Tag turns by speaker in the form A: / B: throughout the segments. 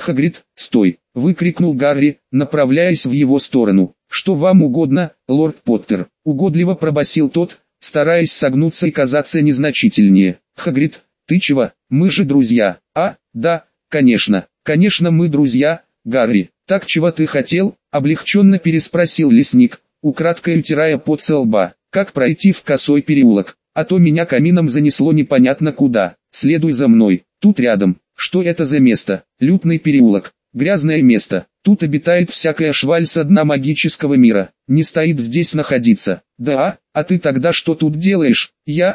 A: «Хагрид, стой!» — выкрикнул Гарри, направляясь в его сторону. «Что вам угодно, лорд Поттер?» — угодливо пробасил тот, стараясь согнуться и казаться незначительнее. «Хагрид, ты чего? Мы же друзья». «А, да, конечно, конечно мы друзья, Гарри. Так чего ты хотел?» — облегченно переспросил лесник, украдкой утирая пот со лба. «Как пройти в косой переулок? А то меня камином занесло непонятно куда. Следуй за мной, тут рядом». «Что это за место?» «Лютный переулок. Грязное место. Тут обитает всякая шваль со дна магического мира. Не стоит здесь находиться». «Да, а ты тогда что тут делаешь?»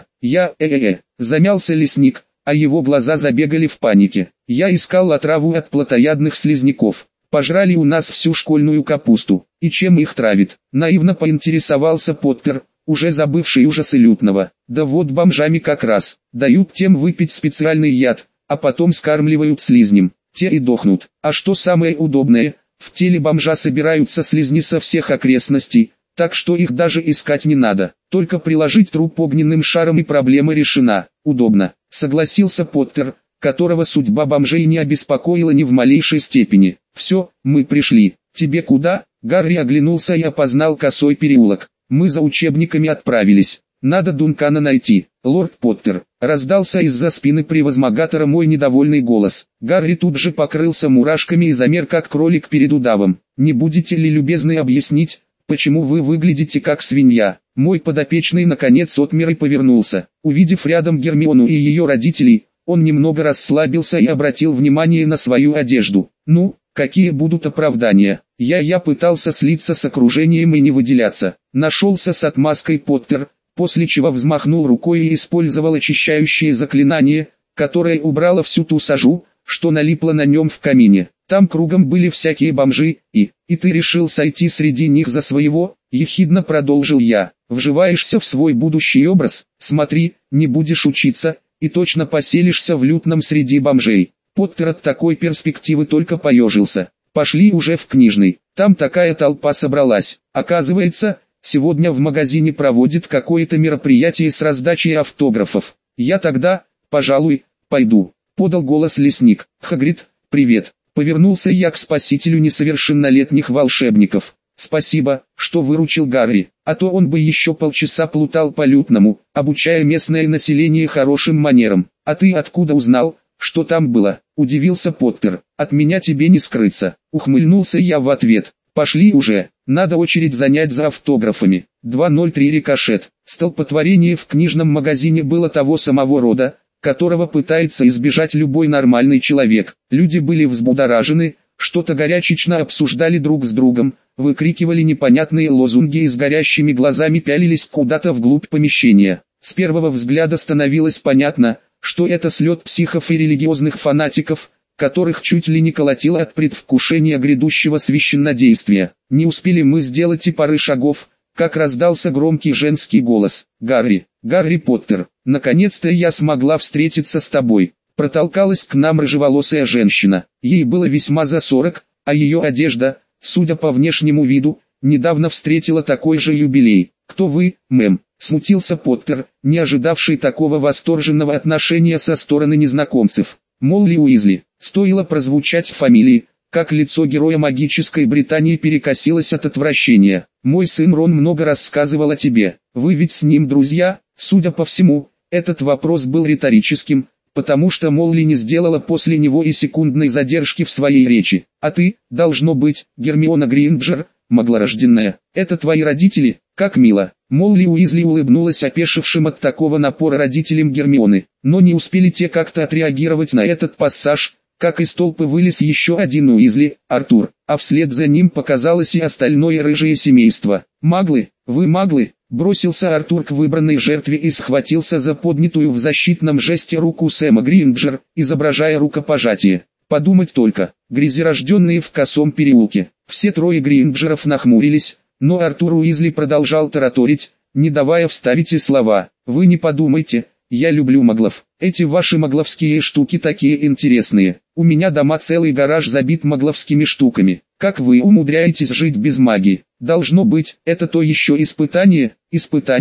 A: Замялся лесник, а его глаза забегали в панике. «Я искал отраву от плотоядных слизняков. Пожрали у нас всю школьную капусту. И чем их травит?» Наивно поинтересовался Поттер, уже забывший ужасы лютного. «Да вот бомжами как раз. Дают тем выпить специальный яд, а потом скармливают слизням. Те и дохнут. А что самое удобное, в теле бомжа собираются слизни со всех окрестностей, так что их даже искать не надо. Только приложить труп огненным шаром и проблема решена. Удобно», — согласился Поттер, которого судьба бомжей не обеспокоила ни в малейшей степени. «Все, мы пришли. Тебе куда?» Гарри оглянулся и опознал косой переулок. «Мы за учебниками отправились. Надо Дункана найти». «Лорд Поттер», — раздался из-за спины превозмогатора мой недовольный голос. Гарри тут же покрылся мурашками и замер как кролик перед удавом. «Не будете ли любезны объяснить, почему вы выглядите как свинья?» Мой подопечный наконец отмер и повернулся. Увидев рядом Гермиону и ее родителей, он немного расслабился и обратил внимание на свою одежду. «Ну, какие будут оправдания? Я пытался слиться с окружением и не выделяться». Нашелся с отмазкой Поттер, после чего взмахнул рукой и использовал очищающее заклинание, которое убрало всю ту сажу, что налипла на нем в камине. «Там кругом были всякие бомжи, и ты решил сойти среди них за своего?» — ехидно продолжил я. «Вживаешься в свой будущий образ? Смотри, не будешь учиться, и точно поселишься в лютном среди бомжей». Поттер от такой перспективы только поежился. «Пошли уже в книжный, там такая толпа собралась. Оказывается, сегодня в магазине проводит какое-то мероприятие с раздачей автографов. Я тогда, пожалуй, пойду», — подал голос лесник. «Хагрид, привет», — повернулся я к спасителю несовершеннолетних волшебников. «Спасибо, что выручил Гарри, а то он бы еще полчаса плутал по лютному, обучая местное население хорошим манерам». «А ты откуда узнал, что там было?» — удивился Поттер. «От меня тебе не скрыться», — ухмыльнулся я в ответ. «Пошли уже, надо очередь занять за автографами». 203 рикошет. Столпотворение в книжном магазине было того самого рода, которого пытается избежать любой нормальный человек. Люди были взбудоражены, что-то горячечно обсуждали друг с другом, выкрикивали непонятные лозунги и с горящими глазами пялились куда-то вглубь помещения. С первого взгляда становилось понятно, что это слет психов и религиозных фанатиков, которых чуть ли не колотило от предвкушения грядущего священнодействия. Не успели мы сделать и пары шагов, как раздался громкий женский голос. «Гарри, Гарри Поттер, наконец-то я смогла встретиться с тобой». Протолкалась к нам рыжеволосая женщина. Ей было весьма за 40, а ее одежда, судя по внешнему виду, недавно встретила такой же юбилей. «Кто вы, мэм?» — смутился Поттер, не ожидавший такого восторженного отношения со стороны незнакомцев. «Молли Уизли». Стоило прозвучать фамилии, как лицо героя магической Британии перекосилось от отвращения. «Мой сын Рон много рассказывал о тебе. Вы ведь с ним друзья?» Судя по всему, этот вопрос был риторическим, потому что Молли не сделала после него и секундной задержки в своей речи. «А ты, должно быть, Гермиона Грейнджер, маглорожденная. Это твои родители? Как мило». Молли Уизли улыбнулась опешившим от такого напора родителям Гермионы, но не успели те как-то отреагировать на этот пассаж, как из толпы вылез еще один Уизли, Артур, а вслед за ним показалось и остальное рыжее семейство. «Маглы, вы маглы!» Бросился Артур к выбранной жертве и схватился за поднятую в защитном жесте руку Сэма Гринджер, изображая рукопожатие. Подумать только, грязерожденные в косом переулке. Все трое Гринджеров нахмурились, но Артур Уизли продолжал тараторить, не давая вставить и слова. «Вы не подумайте, я люблю маглов. Эти ваши магловские штуки такие интересные. У меня дома целый гараж забит магловскими штуками. Как вы умудряетесь жить без магии? Должно быть, это то еще испытание». «Испытание?»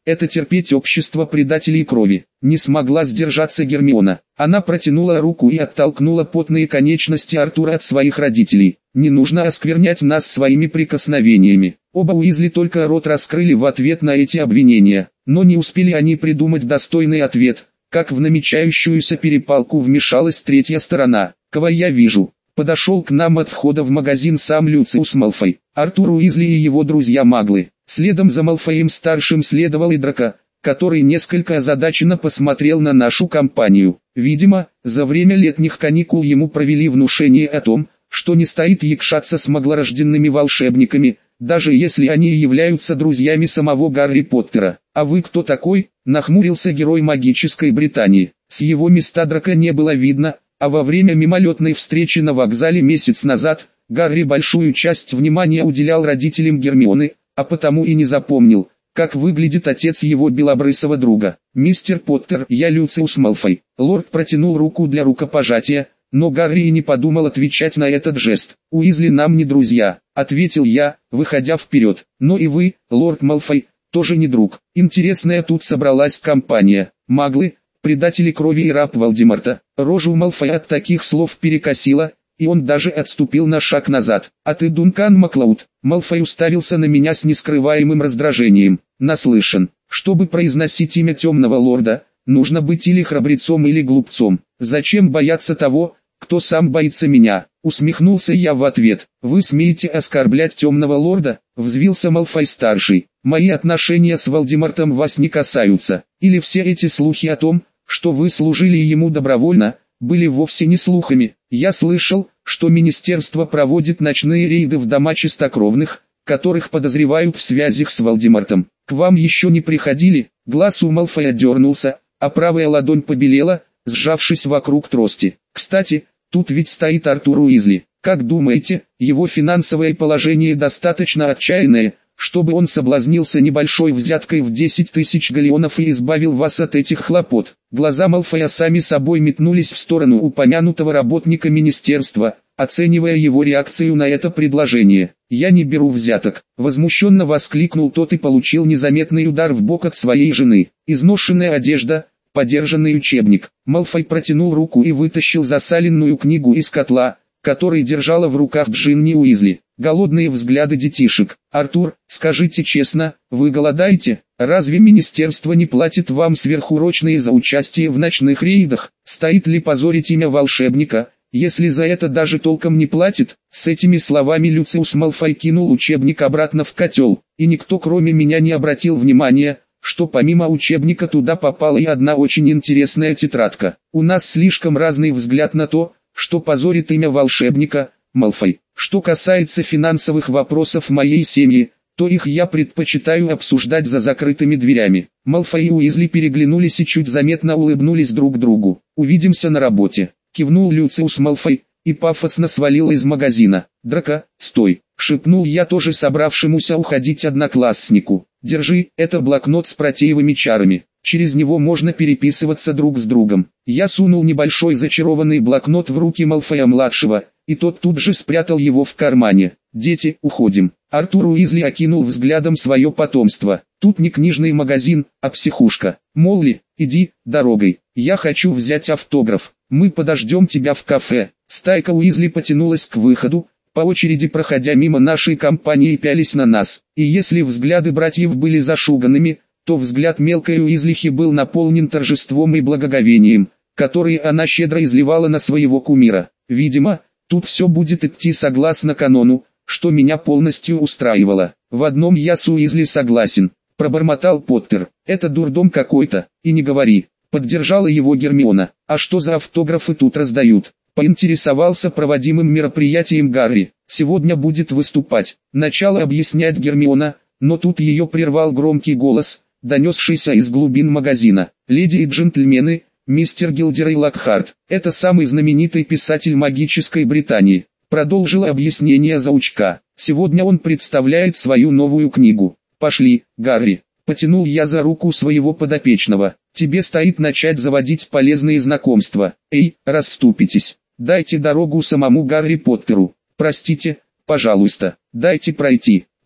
A: это терпеть общество предателей крови. Не смогла сдержаться Гермиона. Она протянула руку и оттолкнула потные конечности Артура от своих родителей. Не нужно осквернять нас своими прикосновениями. Оба Уизли только рот раскрыли в ответ на эти обвинения, но не успели они придумать достойный ответ, как в намечающуюся перепалку вмешалась третья сторона. «Кого я вижу?» Подошел к нам от входа в магазин сам Люциус Малфой, Артур Уизли и его друзья-маглы. Следом за Малфоем-старшим следовал и Драко, который несколько озадаченно посмотрел на нашу компанию. Видимо, за время летних каникул ему провели внушение о том, что не стоит якшаться с маглорожденными волшебниками, даже если они являются друзьями самого Гарри Поттера. «А вы кто такой?» – нахмурился герой магической Британии. С его места Драко не было видно, а во время мимолетной встречи на вокзале месяц назад, Гарри большую часть внимания уделял родителям Гермионы, а потому и не запомнил, как выглядит отец его белобрысого друга. «Мистер Поттер, я Люциус Малфой». Лорд протянул руку для рукопожатия, но Гарри и не подумал отвечать на этот жест. «Уизли нам не друзья», — ответил я, выходя вперед. «Но и вы, лорд Малфой, тоже не друг. Интересная тут собралась компания. Маглы, предатели крови и раб Волдеморта». Рожу Малфоя от таких слов перекосило, и он даже отступил на шаг назад. «А ты Дункан Маклауд?» Малфой уставился на меня с нескрываемым раздражением. «Наслышан. Чтобы произносить имя темного лорда, нужно быть или храбрецом, или глупцом. Зачем бояться того, кто сам боится меня?» Усмехнулся я в ответ. «Вы смеете оскорблять темного лорда?» Взвился Малфой-старший. «Мои отношения с Волдемортом вас не касаются. Или все эти слухи о том, что вы служили ему добровольно, были вовсе не слухами. Я слышал, что министерство проводит ночные рейды в дома чистокровных, которых подозревают в связях с Волдемортом. К вам еще не приходили?» Глаз у Малфоя дернулся, а правая ладонь побелела, сжавшись вокруг трости. «Кстати, тут ведь стоит Артур Уизли. Как думаете, его финансовое положение достаточно отчаянное, чтобы он соблазнился небольшой взяткой в 10 тысяч галеонов и избавил вас от этих хлопот?» Глаза Малфоя сами собой метнулись в сторону упомянутого работника министерства, оценивая его реакцию на это предложение. «Я не беру взяток», — возмущенно воскликнул тот и получил незаметный удар в бок от своей жены. «Изношенная одежда, подержанный учебник». Малфой протянул руку и вытащил засаленную книгу из котла, который держала в руках Джинни Уизли. Голодные взгляды детишек. «Артур, скажите честно, вы голодаете? Разве министерство не платит вам сверхурочные за участие в ночных рейдах? Стоит ли позорить имя волшебника, если за это даже толком не платит?» С этими словами Люциус Малфой кинул учебник обратно в котел, и никто кроме меня не обратил внимания, что помимо учебника туда попала и одна очень интересная тетрадка. «У нас слишком разный взгляд на то, что позорит имя волшебника, Малфой. Что касается финансовых вопросов моей семьи, то их я предпочитаю обсуждать за закрытыми дверями». Малфой и Уизли переглянулись и чуть заметно улыбнулись друг другу. «Увидимся на работе», — кивнул Люциус Малфой, и пафосно свалил из магазина. «Драко, стой!» — шепнул я тоже собравшемуся уходить однокласснику. «Держи, это блокнот с протеевыми чарами. Через него можно переписываться друг с другом». Я сунул небольшой зачарованный блокнот в руки Малфоя-младшего, и тот тут же спрятал его в кармане. «Дети, уходим». Артур Уизли окинул взглядом свое потомство. «Тут не книжный магазин, а психушка. Молли, иди, дорогой. Я хочу взять автограф. Мы подождем тебя в кафе». Стайка Уизли потянулась к выходу, по очереди проходя мимо нашей компании и пялись на нас. И если взгляды братьев были зашуганными, то взгляд мелкой Уизлихи был наполнен торжеством и благоговением, которые она щедро изливала на своего кумира. Видимо, тут все будет идти согласно канону, что меня полностью устраивало. «В одном я с Уизли согласен», — пробормотал Поттер. «Это дурдом какой-то, и не говори», — поддержала его Гермиона. «А что за автографы тут раздают?» — поинтересовался проводимым мероприятием Гарри. «Сегодня будет выступать». Начала объяснять Гермиона, но тут ее прервал громкий голос, донесшийся из глубин магазина. «Леди и джентльмены, мистер Гилдерей Локхарт, это самый знаменитый писатель магической Британии», продолжила объяснение заучка. «Сегодня он представляет свою новую книгу. Пошли, Гарри». Потянул я за руку своего подопечного. «Тебе стоит начать заводить полезные знакомства. Эй, расступитесь. Дайте дорогу самому Гарри Поттеру. Простите, пожалуйста, дайте пройти».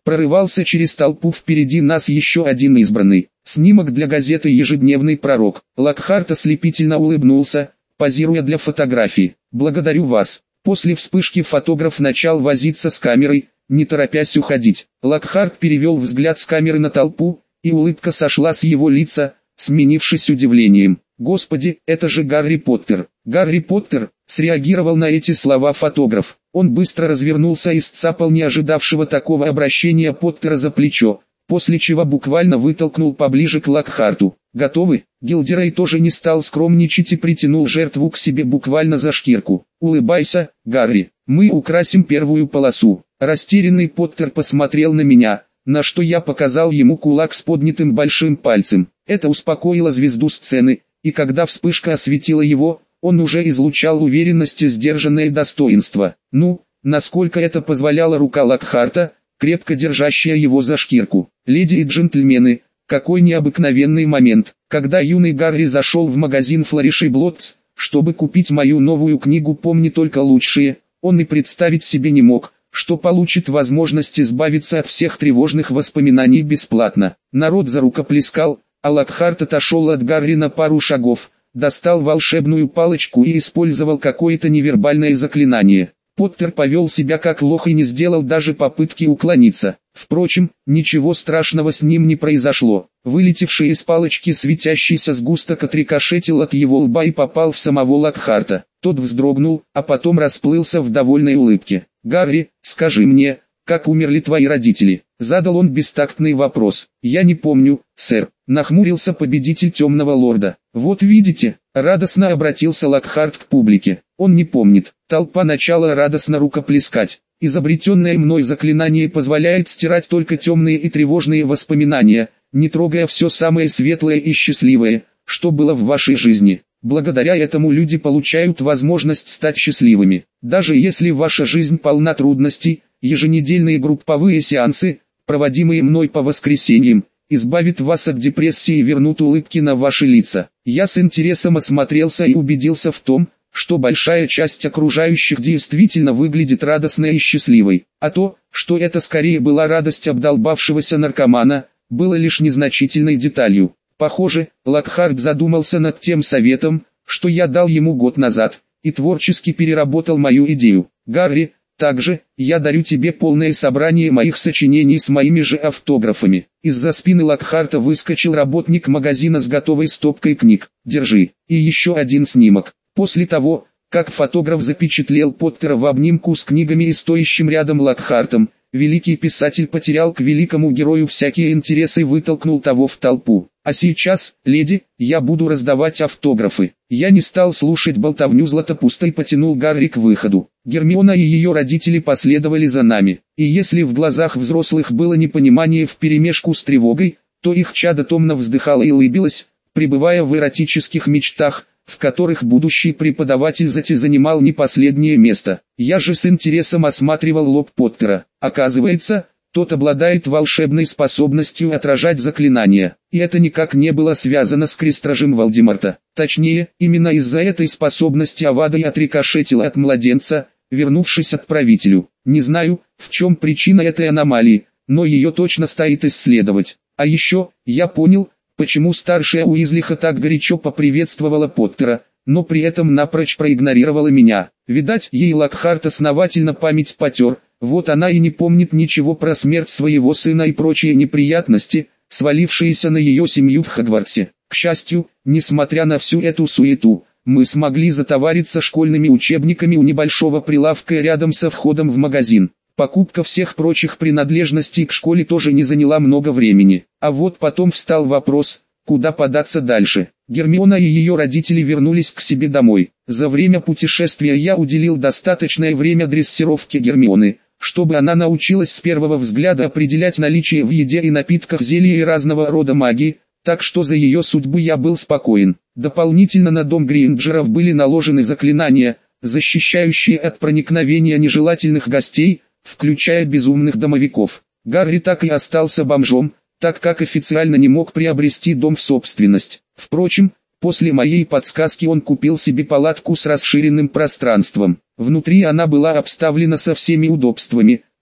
A: Прорывался через толпу впереди нас еще один избранный. Снимок для газеты «Ежедневный пророк». Локхарт ослепительно улыбнулся, позируя для фотографии. «Благодарю вас». После вспышки фотограф начал возиться с камерой, не торопясь уходить. Локхарт перевел взгляд с камеры на толпу, и улыбка сошла с его лица, сменившись удивлением. «Господи, это же Гарри Поттер!» «Гарри Поттер!» — среагировал на эти слова фотограф. Он быстро развернулся и сцапал не ожидавшего такого обращения Поттера за плечо, после чего буквально вытолкнул поближе к Локхарту. «Готовы?» Гилдерей тоже не стал скромничать и притянул жертву к себе буквально за шкирку. «Улыбайся, Гарри, мы украсим первую полосу». Растерянный Поттер посмотрел на меня, на что я показал ему кулак с поднятым большим пальцем. Это успокоило звезду сцены, и когда вспышка осветила его, он уже излучал уверенность и сдержанное достоинство. Ну, насколько это позволяла рука Локхарта, крепко держащая его за шкирку. «Леди и джентльмены, какой необыкновенный момент, когда юный Гарри зашел в магазин Flourish и Blotts, чтобы купить мою новую книгу «Помни только лучшие», он и представить себе не мог, что получит возможность избавиться от всех тревожных воспоминаний бесплатно. Народ зарукоплескал, а Локхарт отошел от Гарри на пару шагов, достал волшебную палочку и использовал какое-то невербальное заклинание. Поттер повел себя как лох и не сделал даже попытки уклониться. Впрочем, ничего страшного с ним не произошло. Вылетевший из палочки светящийся сгусток отрикошетил от его лба и попал в самого Локхарта. Тот вздрогнул, а потом расплылся в довольной улыбке. «Гарри, скажи мне, как умерли твои родители?» Задал он бестактный вопрос. «Я не помню, сэр», нахмурился победитель Темного Лорда. «Вот видите», радостно обратился Локхарт к публике. «Он не помнит». Толпа начала радостно рукоплескать. Изобретенное мной заклинание позволяет стирать только темные и тревожные воспоминания, не трогая все самое светлое и счастливое, что было в вашей жизни. Благодаря этому люди получают возможность стать счастливыми. Даже если ваша жизнь полна трудностей, еженедельные групповые сеансы, проводимые мной по воскресеньям, избавит вас от депрессии и вернут улыбки на ваши лица. Я с интересом осмотрелся и убедился в том, что большая часть окружающих действительно выглядит радостной и счастливой, а то, что это скорее была радость обдолбавшегося наркомана, было лишь незначительной деталью. Похоже, Локхарт задумался над тем советом, что я дал ему год назад, и творчески переработал мою идею. «Гарри, также, я дарю тебе полное собрание моих сочинений с моими же автографами». Из-за спины Локхарта выскочил работник магазина с готовой стопкой книг. «Держи». И еще один снимок. После того, как фотограф запечатлел Поттера в обнимку с книгами и стоящим рядом Локхартом, великий писатель потерял к великому герою всякие интересы и вытолкнул того в толпу. «А сейчас, леди, я буду раздавать автографы». Я не стал слушать болтовню Златопуста и потянул Гарри к выходу. Гермиона и ее родители последовали за нами. И если в глазах взрослых было непонимание вперемешку с тревогой, то их чадо томно вздыхало и улыбилось, пребывая в эротических мечтах, в которых будущий преподаватель занимал не последнее место. Я же с интересом осматривал лоб Поттера. Оказывается, тот обладает волшебной способностью отражать заклинания, и это никак не было связано с крестражем Волдеморта. Точнее, именно из-за этой способности Авада и отрикошетила от младенца, вернувшись отправителю. Не знаю, в чем причина этой аномалии, но ее точно стоит исследовать. А еще, я понял, почему старшая Уизлиха так горячо поприветствовала Поттера, но при этом напрочь проигнорировала меня. Видать, ей Локхарт основательно память потер, вот она и не помнит ничего про смерть своего сына и прочие неприятности, свалившиеся на ее семью в Хогвартсе. К счастью, несмотря на всю эту суету, мы смогли затовариться школьными учебниками у небольшого прилавка рядом со входом в магазин. Покупка всех прочих принадлежностей к школе тоже не заняла много времени. А вот потом встал вопрос, куда податься дальше. Гермиона и ее родители вернулись к себе домой. За время путешествия я уделил достаточное время дрессировке Гермионы, чтобы она научилась с первого взгляда определять наличие в еде и напитках зелья и разного рода магии, так что за ее судьбу я был спокоен. Дополнительно на дом Гринджеров были наложены заклинания, защищающие от проникновения нежелательных гостей, включая безумных домовиков. Гарри так и остался бомжом, так как официально не мог приобрести дом в собственность. Впрочем, после моей подсказки он купил себе палатку с расширенным пространством. Внутри она была обставлена со всеми удобствами,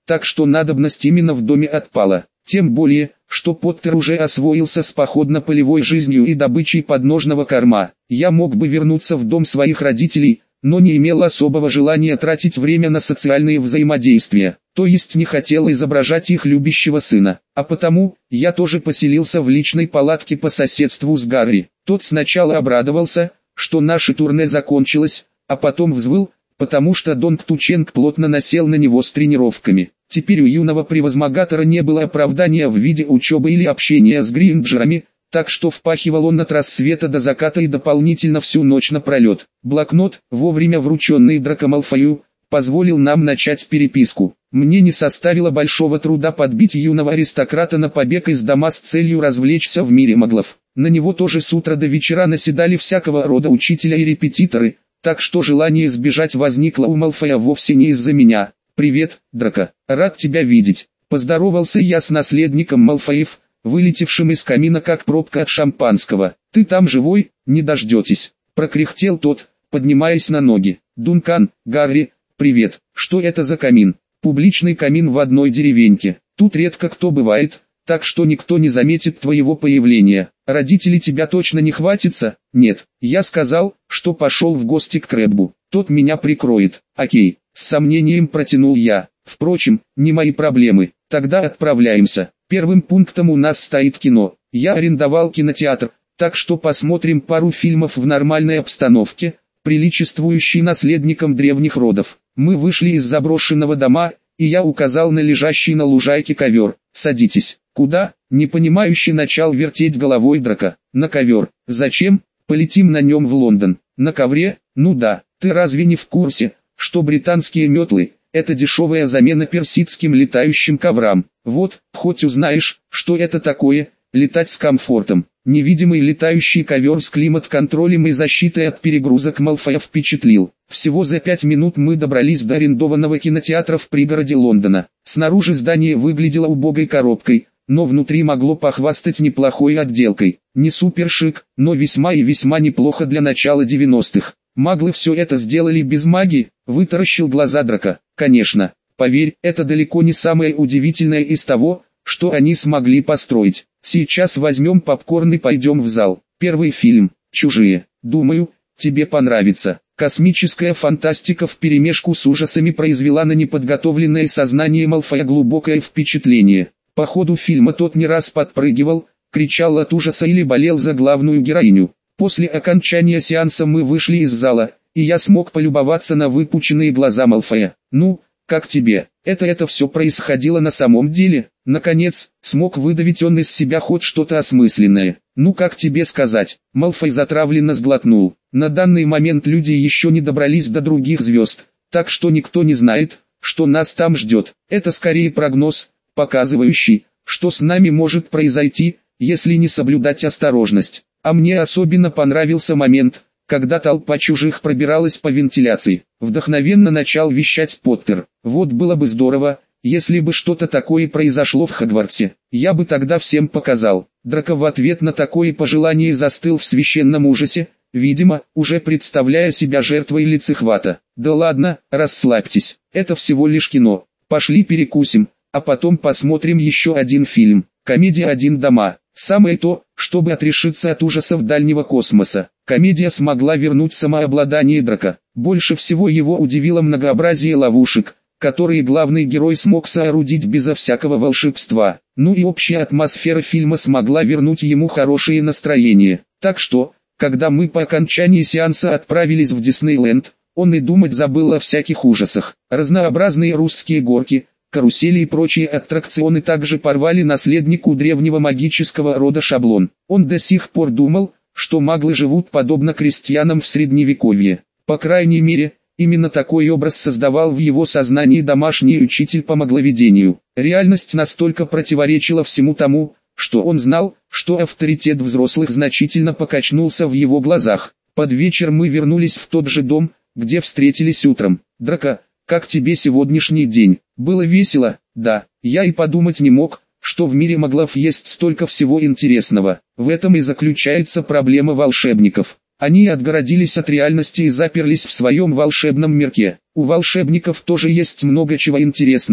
A: так что надобность именно в доме отпала. Тем более, что Поттер уже освоился с походно-полевой жизнью и добычей подножного корма. Я мог бы вернуться в дом своих родителей, но не имел особого желания тратить время на социальные взаимодействия, то есть не хотел изображать их любящего сына. А потому, я тоже поселился в личной палатке по соседству с Гарри. Тот сначала обрадовался, что наше турне закончилось, а потом взвыл, потому что Донг Тученг плотно насел на него с тренировками. Теперь у юного превозмогатора не было оправдания в виде учебы или общения с Гринджерами, так что впахивал он от рассвета до заката и дополнительно всю ночь напролет. Блокнот, вовремя врученный Драко Малфою, позволил нам начать переписку. Мне не составило большого труда подбить юного аристократа на побег из дома с целью развлечься в мире маглов. На него тоже с утра до вечера наседали всякого рода учителя и репетиторы, так что желание сбежать возникло у Малфоя вовсе не из-за меня. «Привет, Драко, рад тебя видеть», — поздоровался я с наследником Малфоев, вылетевшим из камина как пробка от шампанского. «Ты там живой, не дождетесь», — прокряхтел тот, поднимаясь на ноги. «Дункан, Гарри, привет, что это за камин?» «Публичный камин в одной деревеньке. Тут редко кто бывает, так что никто не заметит твоего появления. Родители тебя точно не хватится?» «Нет, я сказал, что пошел в гости к Крэббу. Тот меня прикроет». «Окей», — с сомнением протянул я. «Впрочем, не мои проблемы. Тогда отправляемся. Первым пунктом у нас стоит кино. Я арендовал кинотеатр, так что посмотрим пару фильмов в нормальной обстановке, приличествующей наследникам древних родов». Мы вышли из заброшенного дома, и я указал на лежащий на лужайке ковер. «Садитесь». «Куда?» — непонимающе начал вертеть головой Драко. «На ковер». «Зачем?» «Полетим на нем в Лондон». «На ковре?» «Ну да, ты разве не в курсе, что британские метлы — это дешевая замена персидским летающим коврам? Вот, хоть узнаешь, что это такое, летать с комфортом». Невидимый летающий ковер с климат-контролем и защитой от перегрузок Малфоя впечатлил. Всего за 5 минут мы добрались до арендованного кинотеатра в пригороде Лондона. Снаружи здание выглядело убогой коробкой, но внутри могло похвастать неплохой отделкой. Не супер шик, но весьма и весьма неплохо для начала 90-х. «Маглы все это сделали без магии?» — вытаращил глаза Драко. «Конечно. Поверь, это далеко не самое удивительное из того, что они смогли построить. Сейчас возьмем попкорн и пойдем в зал. Первый фильм «Чужие». Думаю, тебе понравится». Космическая фантастика вперемешку с ужасами произвела на неподготовленное сознание Малфоя глубокое впечатление. По ходу фильма тот не раз подпрыгивал, кричал от ужаса или болел за главную героиню. После окончания сеанса мы вышли из зала, и я смог полюбоваться на выпученные глаза Малфоя. «Ну, как тебе? Это все происходило на самом деле?» Наконец, смог выдавить он из себя хоть что-то осмысленное. «Ну как тебе сказать?» Малфой затравленно сглотнул. «На данный момент люди еще не добрались до других звезд, так что никто не знает, что нас там ждет. Это скорее прогноз, показывающий, что с нами может произойти, если не соблюдать осторожность. А мне особенно понравился момент, когда толпа чужих пробиралась по вентиляции. Вдохновенно начал вещать Поттер. Вот было бы здорово, если бы что-то такое произошло в Хогвартсе. Я бы тогда всем показал». Драко в ответ на такое пожелание застыл в священном ужасе, видимо, уже представляя себя жертвой лицехвата. «Да ладно, расслабьтесь, это всего лишь кино. Пошли перекусим, а потом посмотрим еще один фильм. Комедия «Один дома». Самое то, чтобы отрешиться от ужасов дальнего космоса. Комедия смогла вернуть самообладание Драко. Больше всего его удивило многообразие ловушек, которые главный герой смог соорудить безо всякого волшебства. Ну и общая атмосфера фильма смогла вернуть ему хорошее настроение. Так что, когда мы по окончании сеанса отправились в Диснейленд, он и думать забыл о всяких ужасах. Разнообразные русские горки, карусели и прочие аттракционы также порвали наследнику древнего магического рода шаблон. Он до сих пор думал, что маглы живут подобно крестьянам в средневековье. По крайней мере, именно такой образ создавал в его сознании домашний учитель по магловедению. Реальность настолько противоречила всему тому, что он знал, что авторитет взрослых значительно покачнулся в его глазах. Под вечер мы вернулись в тот же дом, где встретились утром. «Драко, как тебе сегодняшний день? Было весело?» «Да, я и подумать не мог, что в мире маглов есть столько всего интересного. В этом и заключается проблема волшебников. Они отгородились от реальности и заперлись в своем волшебном мирке. У волшебников тоже есть много чего интересного,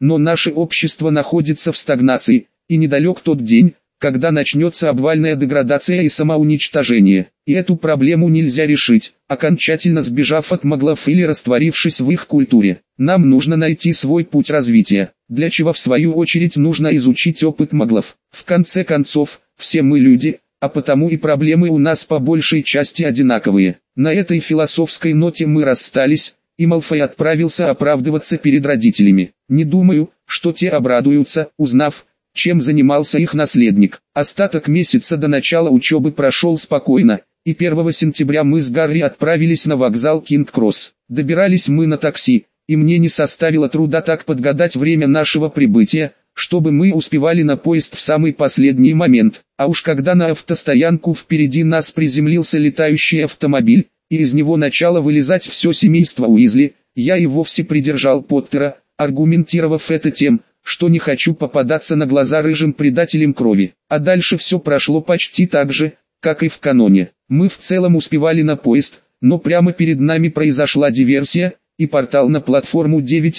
A: но наше общество находится в стагнации, и недалек тот день, когда начнется обвальная деградация и самоуничтожение. И эту проблему нельзя решить, окончательно сбежав от моглов или растворившись в их культуре. Нам нужно найти свой путь развития, для чего в свою очередь нужно изучить опыт моглов. В конце концов, все мы люди, а потому и проблемы у нас по большей части одинаковые. На этой философской ноте мы расстались, и Малфой отправился оправдываться перед родителями. Не думаю, что те обрадуются, узнав, чем занимался их наследник. Остаток месяца до начала учебы прошел спокойно, и 1 сентября мы с Гарри отправились на вокзал Кинг-Кросс. Добирались мы на такси, и мне не составило труда так подгадать время нашего прибытия, чтобы мы успевали на поезд в самый последний момент. А уж когда на автостоянку впереди нас приземлился летающий автомобиль, и из него начало вылезать все семейство Уизли, я и вовсе придержал Поттера, аргументировав это тем, что не хочу попадаться на глаза рыжим предателям крови. А дальше все прошло почти так же, как и в каноне. Мы в целом успевали на поезд, но прямо перед нами произошла диверсия, и портал на платформу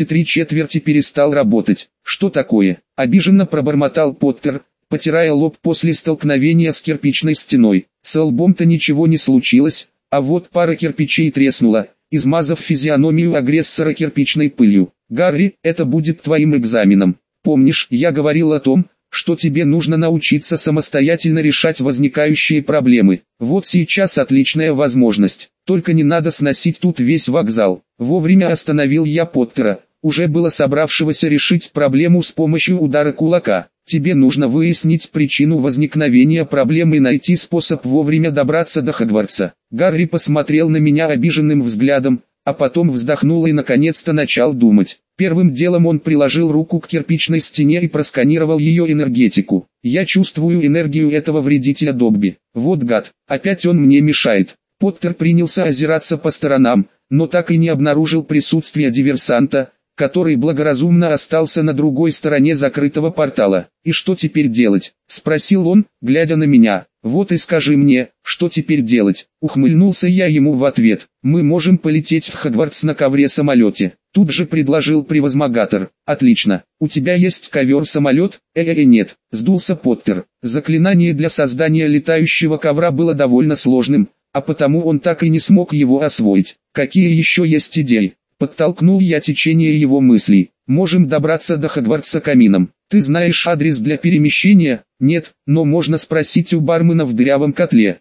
A: 9,75 перестал работать. Что такое? Обиженно пробормотал Поттер, потирая лоб после столкновения с кирпичной стеной. С лбом-то ничего не случилось, а вот пара кирпичей треснула, измазав физиономию агрессора кирпичной пылью. «Гарри, это будет твоим экзаменом. Помнишь, я говорил о том, что тебе нужно научиться самостоятельно решать возникающие проблемы? Вот сейчас отличная возможность. Только не надо сносить тут весь вокзал». Вовремя остановил я Поттера, уже было собравшегося решить проблему с помощью удара кулака. «Тебе нужно выяснить причину возникновения проблемы и найти способ вовремя добраться до Хогвартса». Гарри посмотрел на меня обиженным взглядом, а потом вздохнул и наконец-то начал думать. Первым делом он приложил руку к кирпичной стене и просканировал ее энергетику. «Я чувствую энергию этого вредителя Добби. Вот гад, опять он мне мешает». Поттер принялся озираться по сторонам, но так и не обнаружил присутствия диверсанта, который благоразумно остался на другой стороне закрытого портала. «И что теперь делать?» — спросил он, глядя на меня. «Вот и скажи мне, что теперь делать?» — ухмыльнулся я ему в ответ. «Мы можем полететь в Хогвартс на ковре-самолете», — тут же предложил превозмогатор. «Отлично, у тебя есть ковер-самолет?» Нет, сдулся Поттер. Заклинание для создания летающего ковра было довольно сложным, а потому он так и не смог его освоить. «Какие еще есть идеи?» Подтолкнул я течение его мыслей. «Можем добраться до Хогвартса камином. Ты знаешь адрес для перемещения?» «Нет, но можно спросить у бармена в дырявом котле».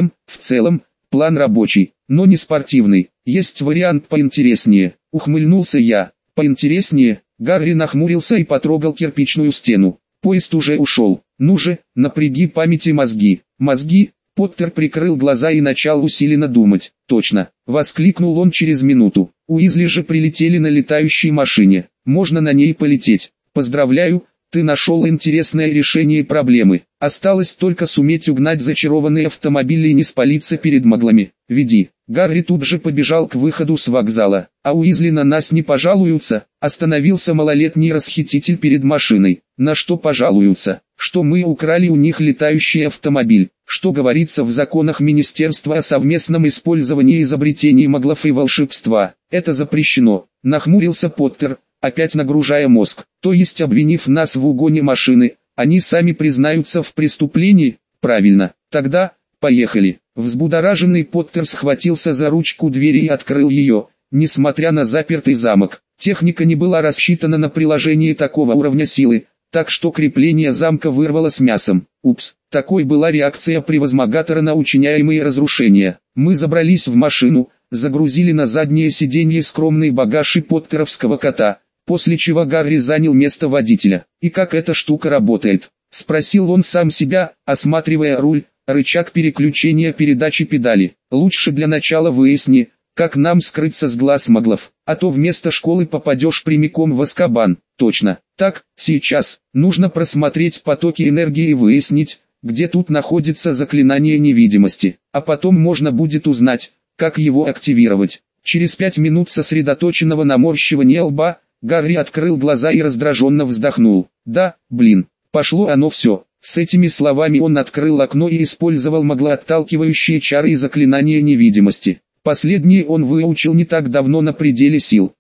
A: В целом, план рабочий, но не спортивный. Есть вариант поинтереснее. Ухмыльнулся я. «Поинтереснее?» Гарри нахмурился и потрогал кирпичную стену. «Поезд уже ушел. Ну же, напряги память и мозги». «Мозги?» Поттер прикрыл глаза и начал усиленно думать. «Точно!» — воскликнул он через минуту. «Уизли же прилетели на летающей машине. Можно на ней полететь. Поздравляю, ты нашел интересное решение проблемы. Осталось только суметь угнать зачарованный автомобиль и не спалиться перед моглами. Веди». Гарри тут же побежал к выходу с вокзала. «А Уизли на нас не пожалуются?» Остановился малолетний расхититель перед машиной. «На что пожалуются? Что мы украли у них летающий автомобиль. Что говорится в законах Министерства о совместном использовании изобретений моглов и волшебства. Это запрещено», — нахмурился Поттер, опять нагружая мозг. «То есть, обвинив нас в угоне машины, они сами признаются в преступлении?» «Правильно. Тогда, поехали». Взбудораженный Поттер схватился за ручку двери и открыл ее, несмотря на запертый замок. Техника не была рассчитана на приложение такого уровня силы, так что крепление замка вырвало с мясом. Упс, такой была реакция превозмогатора на учиняемые разрушения. Мы забрались в машину, загрузили на заднее сиденье скромный багаж и поттеровского кота, после чего Гарри занял место водителя. «И как эта штука работает?» — спросил он сам себя, осматривая руль, рычаг переключения передачи педали. «Лучше для начала выясни, как нам скрыться с глаз моглов, а то вместо школы попадешь прямиком в Азкабан». «Точно. Так, сейчас, нужно просмотреть потоки энергии и выяснить, где тут находится заклинание невидимости, а потом можно будет узнать, как его активировать». Через 5 минут сосредоточенного наморщивания лба, Гарри открыл глаза и раздраженно вздохнул. «Да, блин, пошло оно все». С этими словами он открыл окно и использовал маглоотталкивающие чары и заклинания невидимости. Последние он выучил не так давно на пределе сил.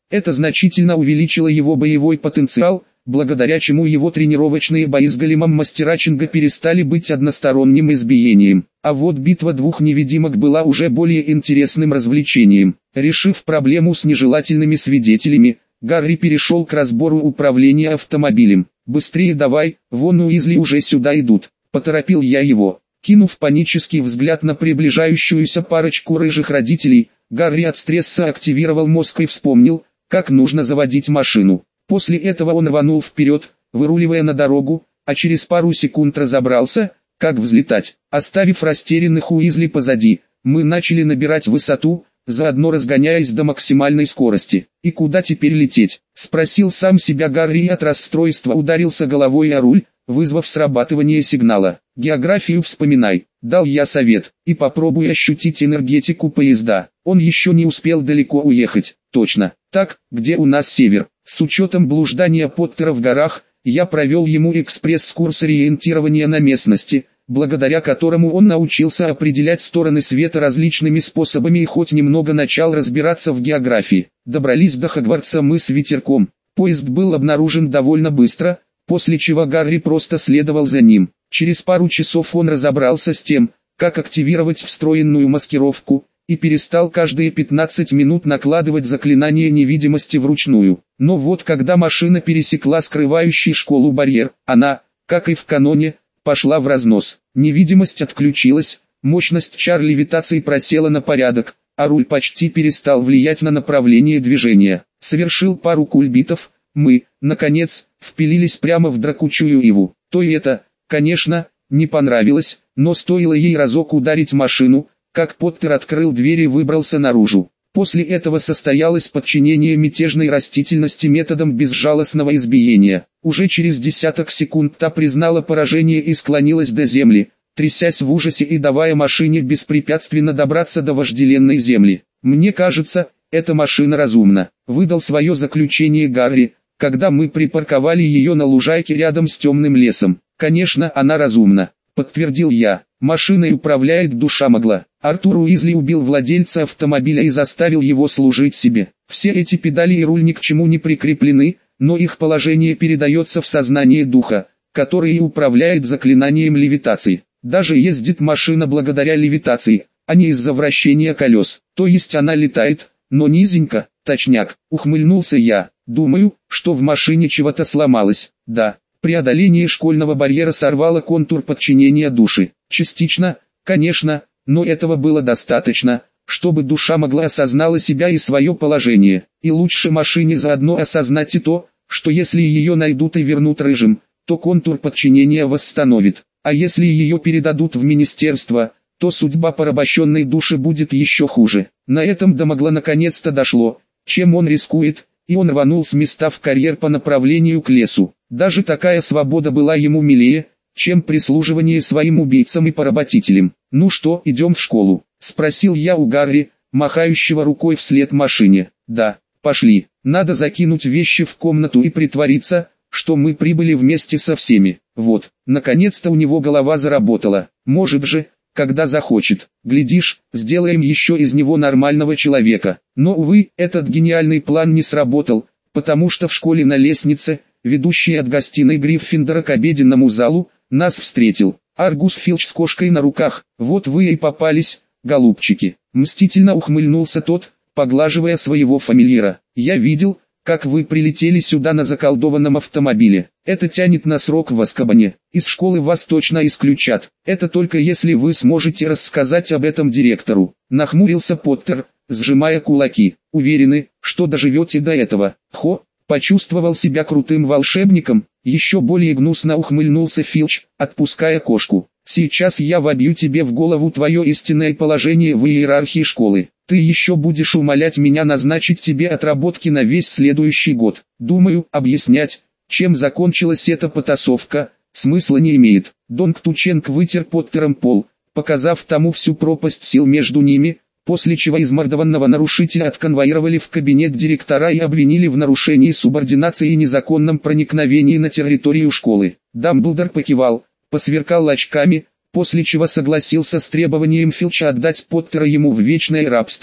A: Это значительно увеличило его боевой потенциал, благодаря чему его тренировочные бои с големом мастера Чинга перестали быть односторонним избиением. А вот битва двух невидимок была уже более интересным развлечением. Решив проблему с нежелательными свидетелями, Гарри перешел к разбору управления автомобилем. «Быстрее давай, вон Уизли уже сюда идут», – поторопил я его. Кинув панический взгляд на приближающуюся парочку рыжих родителей, Гарри от стресса активировал мозг и вспомнил, как нужно заводить машину. После этого он рванул вперед, выруливая на дорогу, а через пару секунд разобрался, как взлетать. Оставив растерянных Уизли позади, мы начали набирать высоту, заодно разгоняясь до максимальной скорости. «И куда теперь лететь?» – спросил сам себя Гарри и от расстройства ударился головой о руль, вызвав срабатывание сигнала. «Географию вспоминай», – дал я совет, – «и попробуй ощутить энергетику поезда». Он еще не успел далеко уехать. Точно. Так, где у нас север? С учетом блуждания Поттера в горах, я провел ему экспресс-курс ориентирования на местности, благодаря которому он научился определять стороны света различными способами и хоть немного начал разбираться в географии. Добрались до Хогвартса мы с ветерком. Поезд был обнаружен довольно быстро, после чего Гарри просто следовал за ним. Через пару часов он разобрался с тем, как активировать встроенную маскировку, и перестал каждые 15 минут накладывать заклинание невидимости вручную. Но вот когда машина пересекла скрывающий школу барьер, она, как и в каноне, пошла в разнос. Невидимость отключилась, мощность чар левитации просела на порядок, а руль почти перестал влиять на направление движения. Совершил пару кульбитов, мы, наконец, впилились прямо в дракучую иву. То и это, конечно, не понравилось, но стоило ей разок ударить машину, как Поттер открыл дверь и выбрался наружу. После этого состоялось подчинение мятежной растительности методом безжалостного избиения. Уже через десяток секунд та признала поражение и склонилась до земли, трясясь в ужасе и давая машине беспрепятственно добраться до вожделенной земли. «Мне кажется, эта машина разумна», — выдал свое заключение Гарри, когда мы припарковали ее на лужайке рядом с темным лесом. «Конечно, она разумна», — подтвердил я. «Машиной управляет душа Магла. Артур Уизли убил владельца автомобиля и заставил его служить себе. Все эти педали и руль ни к чему не прикреплены, но их положение передается в сознание духа, который и управляет заклинанием левитации. Даже ездит машина благодаря левитации, а не из-за вращения колес. То есть она летает, но низенько, точняк», — ухмыльнулся я. «Думаю, что в машине чего-то сломалось». «Да». Преодоление школьного барьера сорвало контур подчинения души. Частично, конечно, но этого было достаточно, чтобы душа могла осознала себя и свое положение. И лучше машине заодно осознать и то, что если ее найдут и вернут рыжим, то контур подчинения восстановит. А если ее передадут в министерство, то судьба порабощенной души будет еще хуже. На этом до Магла наконец-то дошло, чем он рискует, и он рванул с места в карьер по направлению к лесу. Даже такая свобода была ему милее, чем прислуживание своим убийцам и поработителям. «Ну что, идем в школу?» – спросил я у Гарри, махающего рукой вслед машине. «Да, пошли. Надо закинуть вещи в комнату и притвориться, что мы прибыли вместе со всеми». Вот, наконец-то у него голова заработала. Может же, когда захочет. Глядишь, сделаем еще из него нормального человека. Но, увы, этот гениальный план не сработал, потому что в школе на лестнице, ведущей от гостиной Гриффиндора к обеденному залу, нас встретил Аргус Филч с кошкой на руках. «Вот вы и попались, голубчики», — мстительно ухмыльнулся тот, поглаживая своего фамильяра. «Я видел, как вы прилетели сюда на заколдованном автомобиле. Это тянет на срок в Азкабане. Из школы вас точно исключат. Это только если вы сможете рассказать об этом директору». Нахмурился Поттер, сжимая кулаки. «Уверены, что доживете до этого?» «Хо!» Почувствовал себя крутым волшебником, еще более гнусно ухмыльнулся Филч, отпуская кошку. «Сейчас я вобью тебе в голову твое истинное положение в иерархии школы. Ты еще будешь умолять меня назначить тебе отработки на весь следующий год. Думаю, объяснять, чем закончилась эта потасовка, смысла не имеет». Донг Тученк вытер Поттером пол, показав тому всю пропасть сил между ними, после чего измордованного нарушителя отконвоировали в кабинет директора и обвинили в нарушении субординации и незаконном проникновении на территорию школы. Дамблдор покивал, посверкал очками, после чего согласился с требованием Филча отдать Поттера ему в вечное рабство,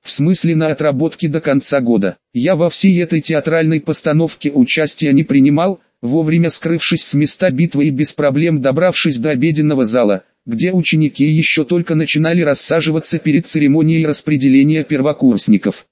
A: В смысле на отработке до конца года. Я во всей этой театральной постановке участия не принимал, вовремя скрывшись с места битвы и без проблем добравшись до обеденного зала, где ученики еще только начинали рассаживаться перед церемонией распределения первокурсников.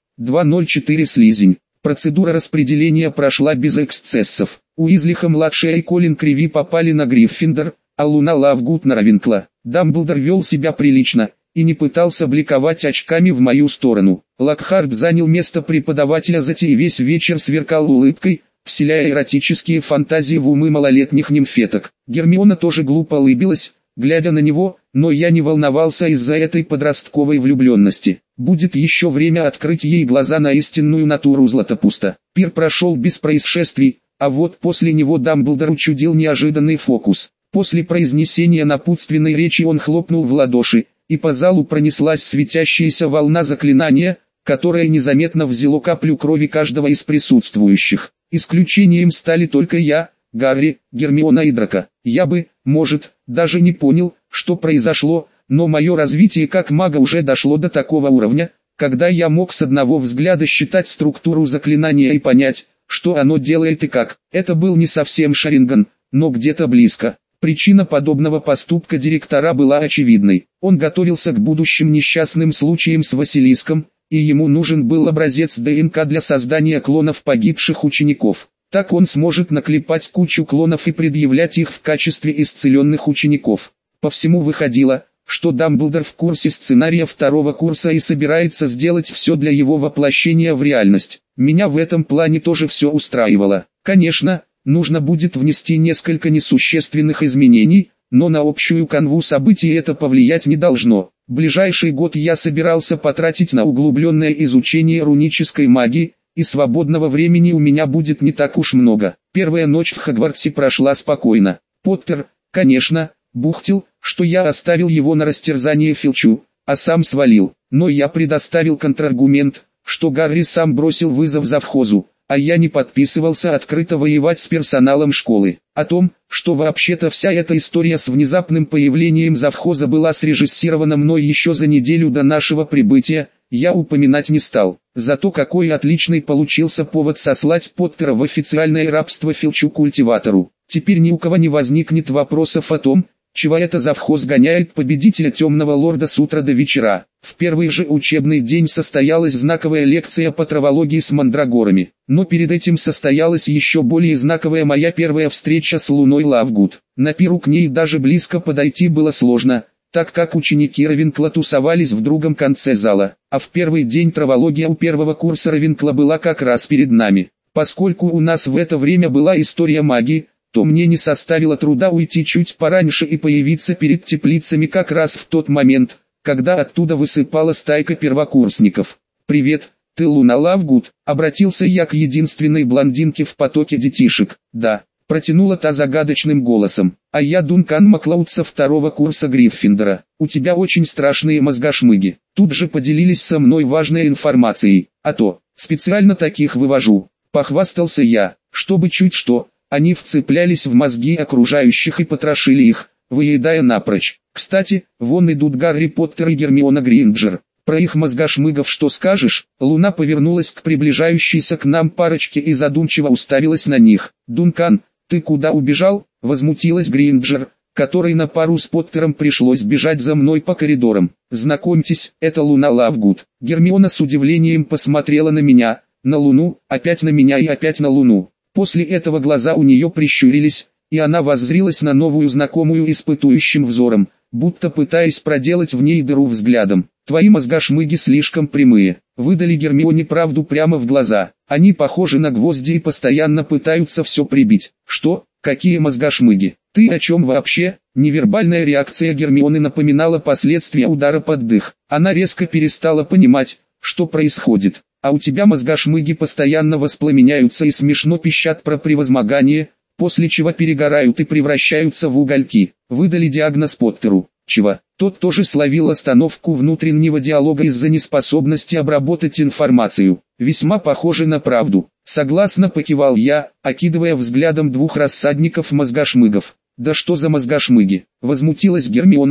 A: 204 слизень. Процедура распределения прошла без эксцессов. Уизлиха-младшая и Колин Криви попали на Гриффиндор, а Луна Лавгуд на Равенкла. Дамблдор вел себя прилично и не пытался бликовать очками в мою сторону. Локхарт занял место преподавателя затем и весь вечер сверкал улыбкой, вселяя эротические фантазии в умы малолетних нимфеток. Гермиона тоже глупо улыбилась, глядя на него, но я не волновался из-за этой подростковой влюбленности. Будет еще время открыть ей глаза на истинную натуру Златопуста. Пир прошел без происшествий, а вот после него Дамблдор учудил неожиданный фокус. После произнесения напутственной речи он хлопнул в ладоши, и по залу пронеслась светящаяся волна заклинания, которая незаметно взяла каплю крови каждого из присутствующих. Исключением стали только я, Гарри, Гермиона и Драко. Я бы, может, даже не понял, что произошло, но мое развитие как мага уже дошло до такого уровня, когда я мог с одного взгляда считать структуру заклинания и понять, что оно делает и как. Это был не совсем Шаринган, но где-то близко. Причина подобного поступка директора была очевидной. Он готовился к будущим несчастным случаям с Василиском, и ему нужен был образец ДНК для создания клонов погибших учеников. Так он сможет наклепать кучу клонов и предъявлять их в качестве исцеленных учеников. По всему выходило, что Дамблдор в курсе сценария второго курса и собирается сделать все для его воплощения в реальность. Меня в этом плане тоже все устраивало. Конечно, нужно будет внести несколько несущественных изменений, но на общую канву событий это повлиять не должно. Ближайший год я собирался потратить на углубленное изучение рунической магии, и свободного времени у меня будет не так уж много. Первая ночь в Хогвартсе прошла спокойно. Поттер, конечно, бухтел, что я оставил его на растерзание Филчу, а сам свалил. Но я предоставил контраргумент, что Гарри сам бросил вызов завхозу, а я не подписывался открыто воевать с персоналом школы. О том, что вообще-то вся эта история с внезапным появлением завхоза была срежиссирована мной еще за неделю до нашего прибытия, я упоминать не стал. Зато какой отличный получился повод сослать Поттера в официальное рабство Филчу-культиватору. Теперь ни у кого не возникнет вопросов о том, чего это завхоз гоняет победителя Темного Лорда с утра до вечера. В первый же учебный день состоялась знаковая лекция по травологии с мандрагорами. Но перед этим состоялась еще более знаковая моя первая встреча с Луной Лавгуд. На пиру к ней даже близко подойти было сложно, так как ученики Равенкла тусовались в другом конце зала. А в первый день травология у первого курса Равенкла была как раз перед нами. Поскольку у нас в это время была история магии, то мне не составило труда уйти чуть пораньше и появиться перед теплицами как раз в тот момент, когда оттуда высыпала стайка первокурсников. «Привет, ты Луна Лавгуд?» — обратился я к единственной блондинке в потоке детишек. «Да», — протянула та загадочным голосом. «А я Дункан Маклауд со второго курса Гриффиндора. У тебя очень страшные мозгошмыги». Тут же поделились со мной важной информацией. «А то, специально таких вывожу», — похвастался я, чтобы чуть что. Они вцеплялись в мозги окружающих и потрошили их, выедая напрочь. Кстати, вон идут Гарри Поттер и Гермиона Грейнджер. Про их мозгошмыгов что скажешь? Луна повернулась к приближающейся к нам парочке и задумчиво уставилась на них. «Дункан, ты куда убежал?» — возмутилась Грейнджер, которой на пару с Поттером пришлось бежать за мной по коридорам. «Знакомьтесь, это Луна Лавгуд». Гермиона с удивлением посмотрела на меня, на Луну, опять на меня и опять на Луну. После этого глаза у нее прищурились, и она воззрилась на новую знакомую испытующим взором, будто пытаясь проделать в ней дыру взглядом. «Твои мозгошмыги слишком прямые», — выдали Гермионе правду прямо в глаза. «Они похожи на гвозди и постоянно пытаются все прибить». «Что? Какие мозгошмыги? Ты о чем вообще?» Невербальная реакция Гермионы напоминала последствия удара под дых. Она резко перестала понимать, что происходит. «А у тебя мозгошмыги постоянно воспламеняются и смешно пищат про превозмогание, после чего перегорают и превращаются в угольки», — выдали диагноз Поттеру. «Чего?» Тот тоже словил остановку внутреннего диалога из-за неспособности обработать информацию. «Весьма похоже на правду», — согласно покивал я, окидывая взглядом двух рассадников мозгошмыгов. «Да что за мозгошмыги?» — возмутилась Гермиона,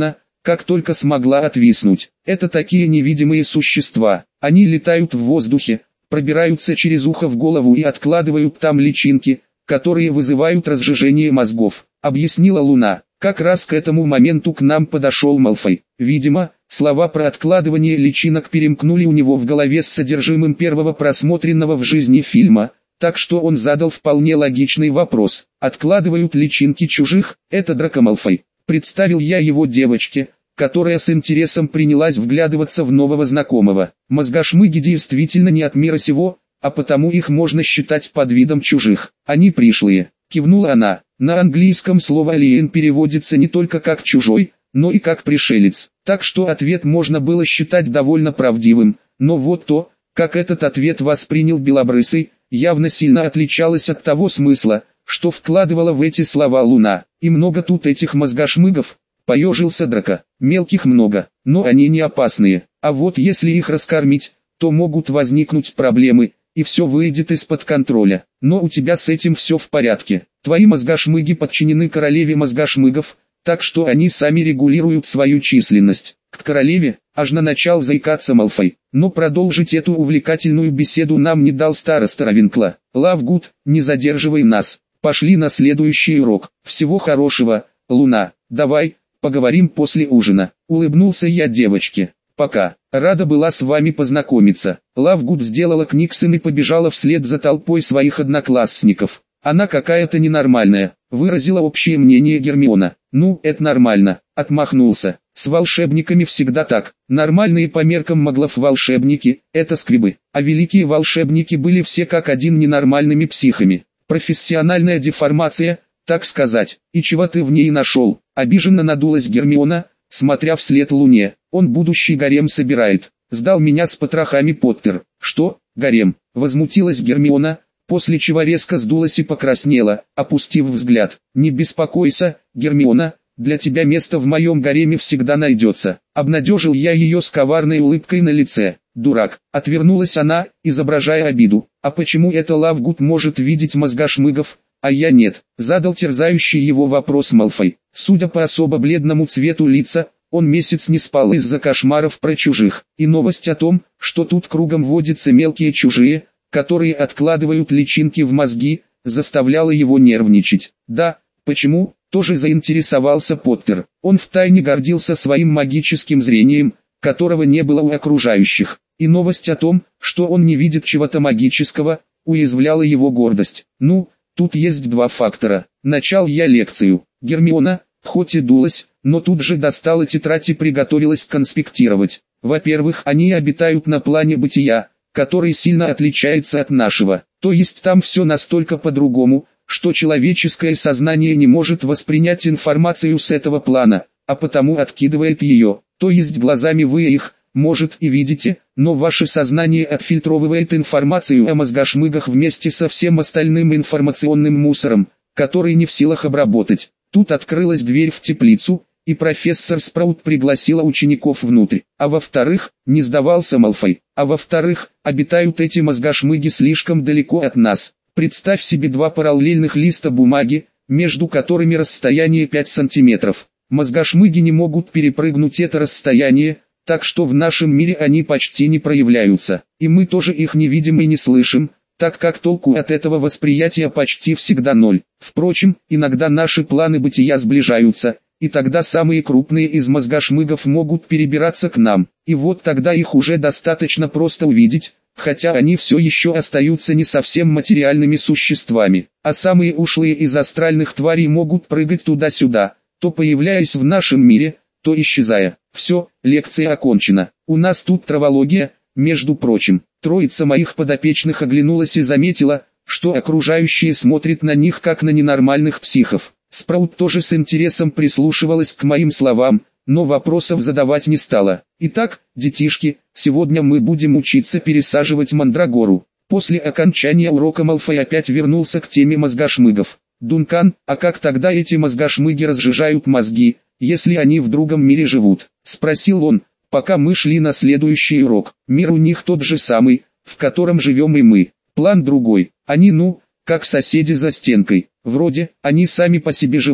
A: как только смогла отвиснуть. Это такие невидимые существа. Они летают в воздухе, пробираются через ухо в голову и откладывают там личинки, которые вызывают разжижение мозгов, объяснила Луна. Как раз к этому моменту к нам подошел Малфой. Видимо, слова про откладывание личинок перемкнули у него в голове с содержимым первого просмотренного в жизни фильма, так что он задал вполне логичный вопрос. Откладывают личинки чужих, это Драко Малфой. Представил я его девочке, которая с интересом принялась вглядываться в нового знакомого. Мозгошмыги действительно не от мира сего, а потому их можно считать подвидом чужих. Они пришлые, кивнула она. На английском слово «alien» переводится не только как «чужой», но и как «пришелец». Так что ответ можно было считать довольно правдивым, но вот то, как этот ответ воспринял Белобрысый, явно сильно отличалось от того смысла, что вкладывала в эти слова Луна. И много тут этих мозгошмыгов, поежился Драко. Мелких много, но они не опасные, а вот если их раскормить, то могут возникнуть проблемы, и все выйдет из-под контроля. Но у тебя с этим все в порядке. Твои мозгошмыги подчинены королеве мозгошмыгов, так что они сами регулируют свою численность. К королеве, аж начал заикаться Малфой, но продолжить эту увлекательную беседу нам не дал староста Равенкла. Лавгуд, не задерживай нас, пошли на следующий урок. Всего хорошего, Луна, давай, поговорим после ужина. Улыбнулся я девочке. Пока, рада была с вами познакомиться. Лавгуд сделала книксон и побежала вслед за толпой своих одноклассников. Она какая-то ненормальная, выразила общее мнение Гермиона. Ну, это нормально, отмахнулся. С волшебниками всегда так. Нормальные по меркам маглов волшебники, это сквибы, а великие волшебники были все как один ненормальными психами. Профессиональная деформация, так сказать. И чего ты в ней нашел? Обиженно надулась Гермиона, смотря вслед Луне. Он будущий гарем собирает. Сдал меня с потрохами Поттер. Что, гарем? Возмутилась Гермиона, после чего резко сдулась и покраснела, опустив взгляд. Не беспокойся, Гермиона, для тебя место в моем гареме всегда найдется. Обнадежил я ее с коварной улыбкой на лице. Дурак, отвернулась она, изображая обиду. А почему это Лавгуд может видеть мозгошмыгов, а я нет? Задал терзающий его вопрос Малфой. Судя по особо бледному цвету лица, он месяц не спал из-за кошмаров про чужих. И новость о том, что тут кругом водятся мелкие чужие, которые откладывают личинки в мозги, заставляла его нервничать. Да, почему? Тоже заинтересовался Поттер. Он втайне гордился своим магическим зрением, которого не было у окружающих. И новость о том, что он не видит чего-то магического, уязвляла его гордость. Ну, тут есть два фактора. Начал я лекцию. Гермиона, хоть и дулась, но тут же достала тетрадь и приготовилась конспектировать. Во-первых, они обитают на плане бытия, который сильно отличается от нашего. То есть там все настолько по-другому, что человеческое сознание не может воспринять информацию с этого плана, а потому откидывает ее. То есть глазами вы их, может, и видите, но ваше сознание отфильтровывает информацию о мозгошмыгах вместе со всем остальным информационным мусором, который не в силах обработать. Тут открылась дверь в теплицу, и профессор Спраут пригласила учеников внутрь. А во-вторых, не сдавался Малфой. А во-вторых, обитают эти мозгошмыги слишком далеко от нас. Представь себе два параллельных листа бумаги, между которыми расстояние 5 сантиметров. Мозгошмыги не могут перепрыгнуть это расстояние, так что в нашем мире они почти не проявляются. И мы тоже их не видим и не слышим, так как толку от этого восприятия почти всегда ноль. Впрочем, иногда наши планы бытия сближаются, и тогда самые крупные из мозгошмыгов могут перебираться к нам. И вот тогда их уже достаточно просто увидеть, хотя они все еще остаются не совсем материальными существами. А самые ушлые из астральных тварей могут прыгать туда-сюда, то появляясь в нашем мире, то исчезая. Все, лекция окончена. У нас тут травология, между прочим. Троица моих подопечных оглянулась и заметила, что окружающие смотрят на них как на ненормальных психов. Спраут тоже с интересом прислушивалась к моим словам, но вопросов задавать не стала. Итак, детишки, сегодня мы будем учиться пересаживать мандрагору. После окончания урока Малфой опять вернулся к теме мозгошмыгов. Дункан, а как тогда эти мозгошмыги разжижают мозги, если они в другом мире живут? Спросил он, пока мы шли на следующий урок. Мир у них тот же самый, в котором живем и мы. План другой. Они как соседи за стенкой. Вроде, они сами по себе живут,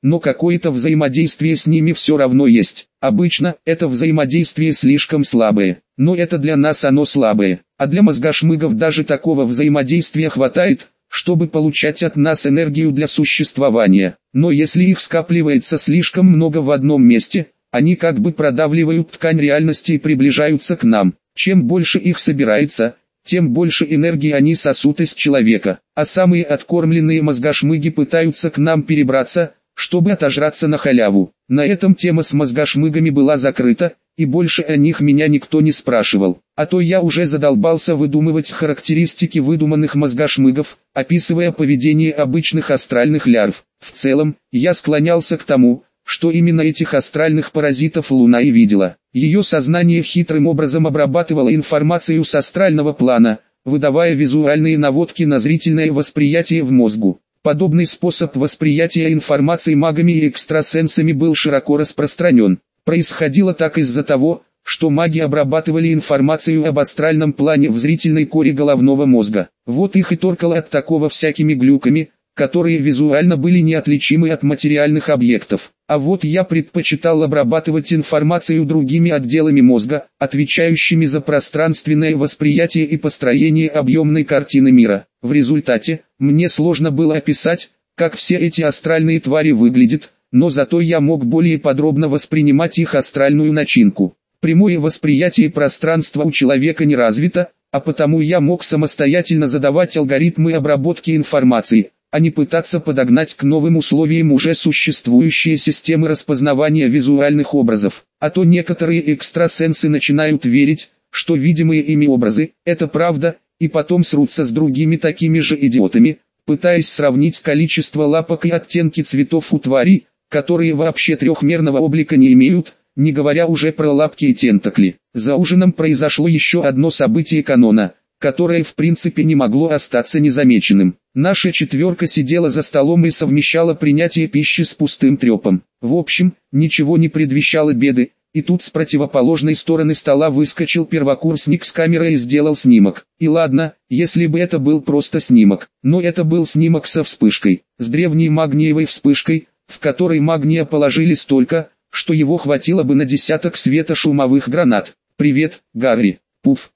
A: но какое-то взаимодействие с ними все равно есть. Обычно, это взаимодействие слишком слабое, но это для нас оно слабое, а для мозгошмыгов даже такого взаимодействия хватает, чтобы получать от нас энергию для существования. Но если их скапливается слишком много в одном месте, они как бы продавливают ткань реальности и приближаются к нам. Чем больше их собирается, тем больше энергии они сосут из человека, а самые откормленные мозгошмыги пытаются к нам перебраться, чтобы отожраться на халяву. На этом тема с мозгошмыгами была закрыта, и больше о них меня никто не спрашивал. А то я уже задолбался выдумывать характеристики выдуманных мозгошмыгов, описывая поведение обычных астральных лярв. В целом, я склонялся к тому, что именно этих астральных паразитов Луна и видела. Ее сознание хитрым образом обрабатывало информацию с астрального плана, выдавая визуальные наводки на зрительное восприятие в мозгу. Подобный способ восприятия информации магами и экстрасенсами был широко распространен. Происходило так из-за того, что маги обрабатывали информацию об астральном плане в зрительной коре головного мозга. Вот их и торкало от такого всякими глюками, которые визуально были неотличимы от материальных объектов. А вот я предпочитал обрабатывать информацию другими отделами мозга, отвечающими за пространственное восприятие и построение объемной картины мира. В результате, мне сложно было описать, как все эти астральные твари выглядят, но зато я мог более подробно воспринимать их астральную начинку. Прямое восприятие пространства у человека не развито, а потому я мог самостоятельно задавать алгоритмы обработки информации, а не пытаться подогнать к новым условиям уже существующие системы распознавания визуальных образов. А то некоторые экстрасенсы начинают верить, что видимые ими образы – это правда, и потом срутся с другими такими же идиотами, пытаясь сравнить количество лапок и оттенки цветов у тварей, которые вообще трехмерного облика не имеют, не говоря уже про лапки и тентакли. За ужином произошло еще одно событие канона, которое в принципе не могло остаться незамеченным. Наша четверка сидела за столом и совмещала принятие пищи с пустым трепом. В общем, ничего не предвещало беды, и тут с противоположной стороны стола выскочил первокурсник с камерой и сделал снимок. И ладно, если бы это был просто снимок, но это был снимок со вспышкой, с древней магниевой вспышкой, в которой магния положили столько, что его хватило бы на десяток светошумовых гранат. «Привет, Гарри!» «Пуф!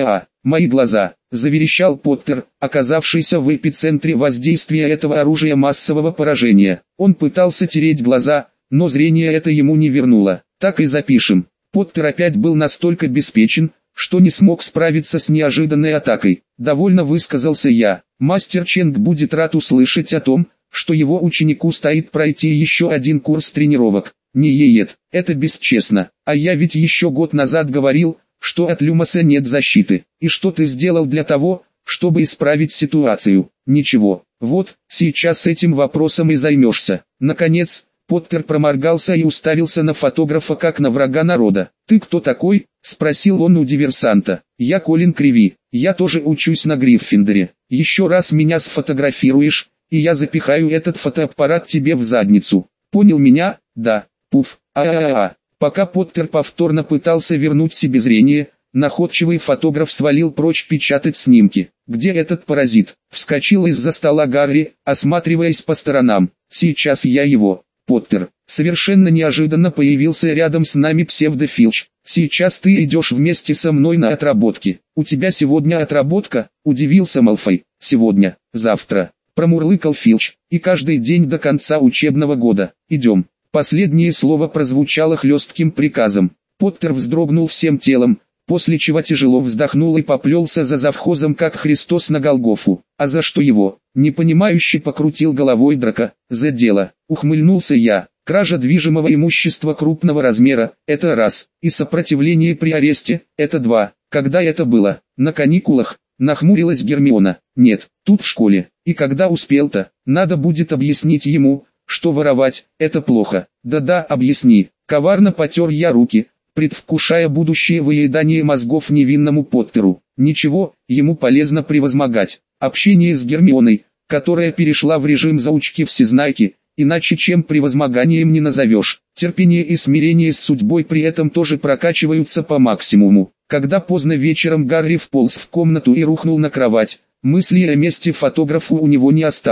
A: Мои глаза!» — заверещал Поттер, оказавшийся в эпицентре воздействия этого оружия массового поражения. Он пытался тереть глаза, но зрение это ему не вернуло. «Так и запишем». Поттер опять был настолько беспечен, что не смог справиться с неожиданной атакой. «Довольно высказался я. Мастер Ченг будет рад услышать о том, что его ученику стоит пройти еще один курс тренировок. Не ЕЕТ, это бесчестно. А я ведь еще год назад говорил, что от Люмоса нет защиты. И что ты сделал для того, чтобы исправить ситуацию?» «Ничего. Вот, сейчас этим вопросом и займешься». Наконец, Поттер проморгался и уставился на фотографа как на врага народа. «Ты кто такой?» — спросил он у диверсанта. «Я Колин Криви. Я тоже учусь на Гриффиндоре. Еще раз меня сфотографируешь, и я запихаю этот фотоаппарат тебе в задницу. Понял меня?» «Да». «Пуф, Пока Поттер повторно пытался вернуть себе зрение, находчивый фотограф свалил прочь печатать снимки. «Где этот паразит?» — вскочил из-за стола Гарри, осматриваясь по сторонам. «Сейчас я его». Поттер совершенно неожиданно появился рядом с нами псевдофилч. «Сейчас ты идешь вместе со мной на отработки». «У тебя сегодня отработка?» — удивился Малфой. «Сегодня, завтра», — промурлыкал Филч, — «и каждый день до конца учебного года. Идем». Последнее слово прозвучало хлестким приказом. Поттер вздрогнул всем телом, после чего тяжело вздохнул и поплелся за завхозом как Христос на Голгофу. «А за что его?» — непонимающе покрутил головой Драко. «За дело», — ухмыльнулся я. «Кража движимого имущества крупного размера — это раз, и сопротивление при аресте — это два». «Когда это было?» «На каникулах», — нахмурилась Гермиона. «Нет, тут в школе. И когда успел-то? Надо будет объяснить ему, что воровать – это плохо». «Да-да, объясни». Коварно потер я руки, предвкушая будущее выедание мозгов невинному Поттеру. Ничего, ему полезно превозмогать. Общение с Гермионой, которая перешла в режим заучки-всезнайки, иначе чем превозмоганием не назовешь. Терпение и смирение с судьбой при этом тоже прокачиваются по максимуму. Когда поздно вечером Гарри вполз в комнату и рухнул на кровать, мысли о мести фотографу у него не осталось.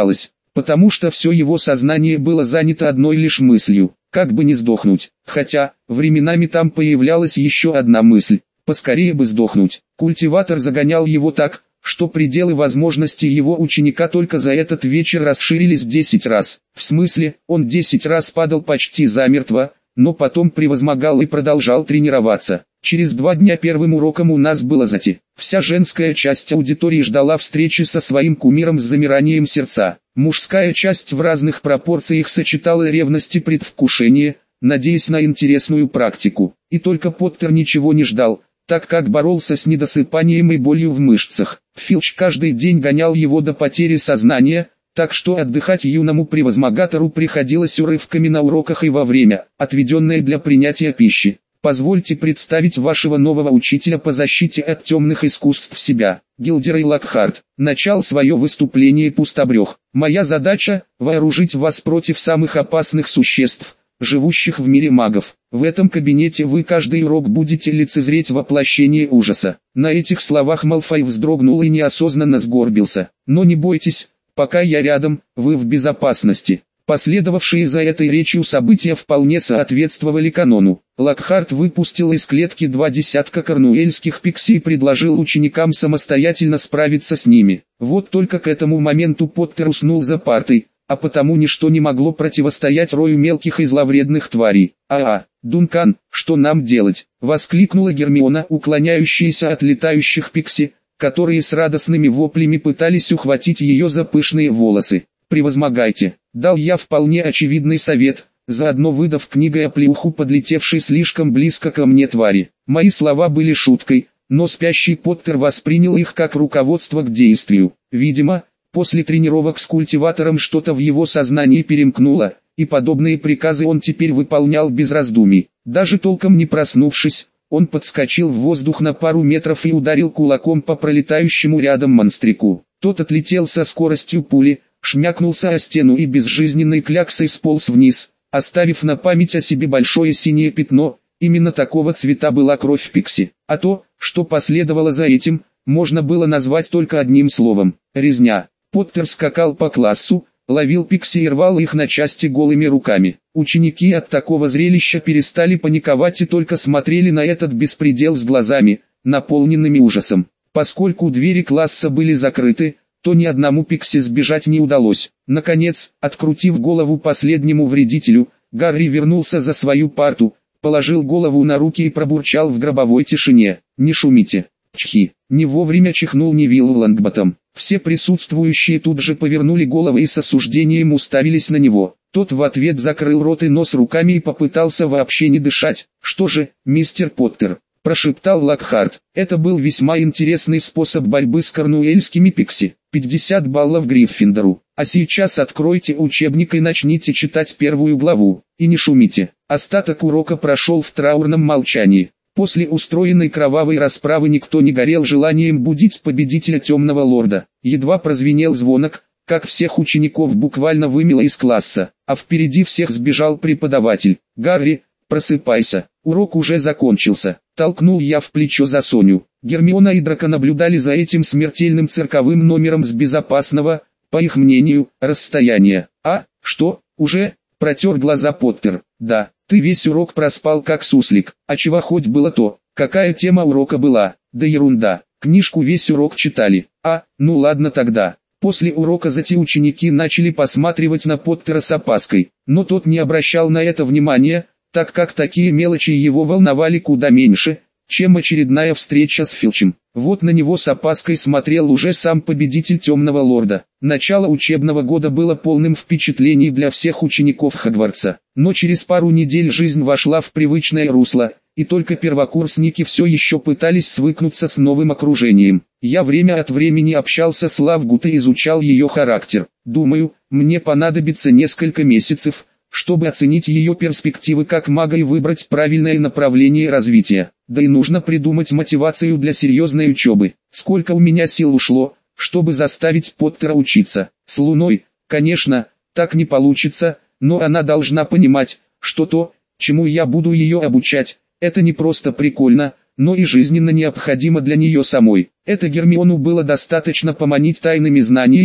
A: потому что все его сознание было занято одной лишь мыслью, как бы не сдохнуть, хотя, временами там появлялась еще одна мысль, поскорее бы сдохнуть. Культиватор загонял его так, что пределы возможностей его ученика только за этот вечер расширились 10 раз. В смысле, он 10 раз падал почти замертво, но потом превозмогал и продолжал тренироваться. Через 2 дня первым уроком у нас было зати. Вся женская часть аудитории ждала встречи со своим кумиром с замиранием сердца. Мужская часть в разных пропорциях сочетала ревность и предвкушение, надеясь на интересную практику. И только Поттер ничего не ждал, так как боролся с недосыпанием и болью в мышцах. Филч каждый день гонял его до потери сознания, так что отдыхать юному превозмогатору приходилось урывками на уроках и во время, отведенное для принятия пищи. Позвольте представить вашего нового учителя по защите от темных искусств себя, Гилдерей Локхарт. Начал свое выступление пустобрех. Моя задача – вооружить вас против самых опасных существ, живущих в мире магов. В этом кабинете вы каждый урок будете лицезреть воплощение ужаса. На этих словах Малфой вздрогнул и неосознанно сгорбился. Но не бойтесь, пока я рядом, вы в безопасности. Последовавшие за этой речью события вполне соответствовали канону. Локхарт выпустил из клетки 2 десятка корнуэльских пикси и предложил ученикам самостоятельно справиться с ними. Вот только к этому моменту Поттер уснул за партой, а потому ничто не могло противостоять рою мелких и зловредных тварей. Дункан, что нам делать?» — воскликнула Гермиона, уклоняющаяся от летающих пикси, которые с радостными воплями пытались ухватить ее за пышные волосы. «Превозмогайте», — дал я вполне очевидный совет, заодно выдав книгой оплеуху подлетевшей слишком близко ко мне твари. Мои слова были шуткой, но спящий Поттер воспринял их как руководство к действию. Видимо, после тренировок с культиватором что-то в его сознании перемкнуло, и подобные приказы он теперь выполнял без раздумий. Даже толком не проснувшись, он подскочил в воздух на пару метров и ударил кулаком по пролетающему рядом монстрику. Тот отлетел со скоростью пули, шмякнулся о стену и безжизненной кляксой сполз вниз, оставив на память о себе большое синее пятно. Именно такого цвета была кровь Пикси. А то, что последовало за этим, можно было назвать только одним словом – резня. Поттер скакал по классу, ловил Пикси и рвал их на части голыми руками. Ученики от такого зрелища перестали паниковать и только смотрели на этот беспредел с глазами, наполненными ужасом. Поскольку двери класса были закрыты, то ни одному Пикси сбежать не удалось. Наконец, открутив голову последнему вредителю, Гарри вернулся за свою парту, положил голову на руки и пробурчал в гробовой тишине: «Не шумите». Чхи. Не вовремя чихнул Невилл Лонгботтом. Все присутствующие тут же повернули головы и с осуждением уставились на него. Тот в ответ закрыл рот и нос руками и попытался вообще не дышать. «Что же, мистер Поттер?» – прошептал Локхарт. Это был весьма интересный способ борьбы с корнуэльскими пикси. 50 баллов Гриффиндору. А сейчас откройте учебник и начните читать первую главу. И не шумите. Остаток урока прошел в траурном молчании. После устроенной кровавой расправы никто не горел желанием будить победителя Темного Лорда. Едва прозвенел звонок, как всех учеников буквально вымело из класса, а впереди всех сбежал преподаватель. «Гарри, просыпайся, урок уже закончился», — толкнул я в плечо за Соню. Гермиона и Драко наблюдали за этим смертельным цирковым номером с безопасного, по их мнению, расстояния. «А, что, уже?» — протер глаза Поттер. «Да, ты весь урок проспал как суслик, а чего хоть было то, какая тема урока была?» «Да ерунда, книжку весь урок читали». Ну ладно тогда». После урока ученики начали посматривать на Поттера с опаской, но тот не обращал на это внимания, так как такие мелочи его волновали куда меньше, чем очередная встреча с Филчем. Вот на него с опаской смотрел уже сам победитель Темного Лорда. Начало учебного года было полным впечатлений для всех учеников Хогвартса, но через пару недель жизнь вошла в привычное русло, и только первокурсники все еще пытались свыкнуться с новым окружением. Я время от времени общался с Лавгут и изучал ее характер. Думаю, мне понадобится несколько месяцев, чтобы оценить ее перспективы как мага и выбрать правильное направление развития. Да и нужно придумать мотивацию для серьезной учебы. Сколько у меня сил ушло, чтобы заставить Поттера учиться. С Луной, конечно, так не получится, но она должна понимать, что то, чему я буду ее обучать, это не просто прикольно, но и жизненно необходимо для нее самой. Это Гермиону было достаточно поманить тайными знаниями,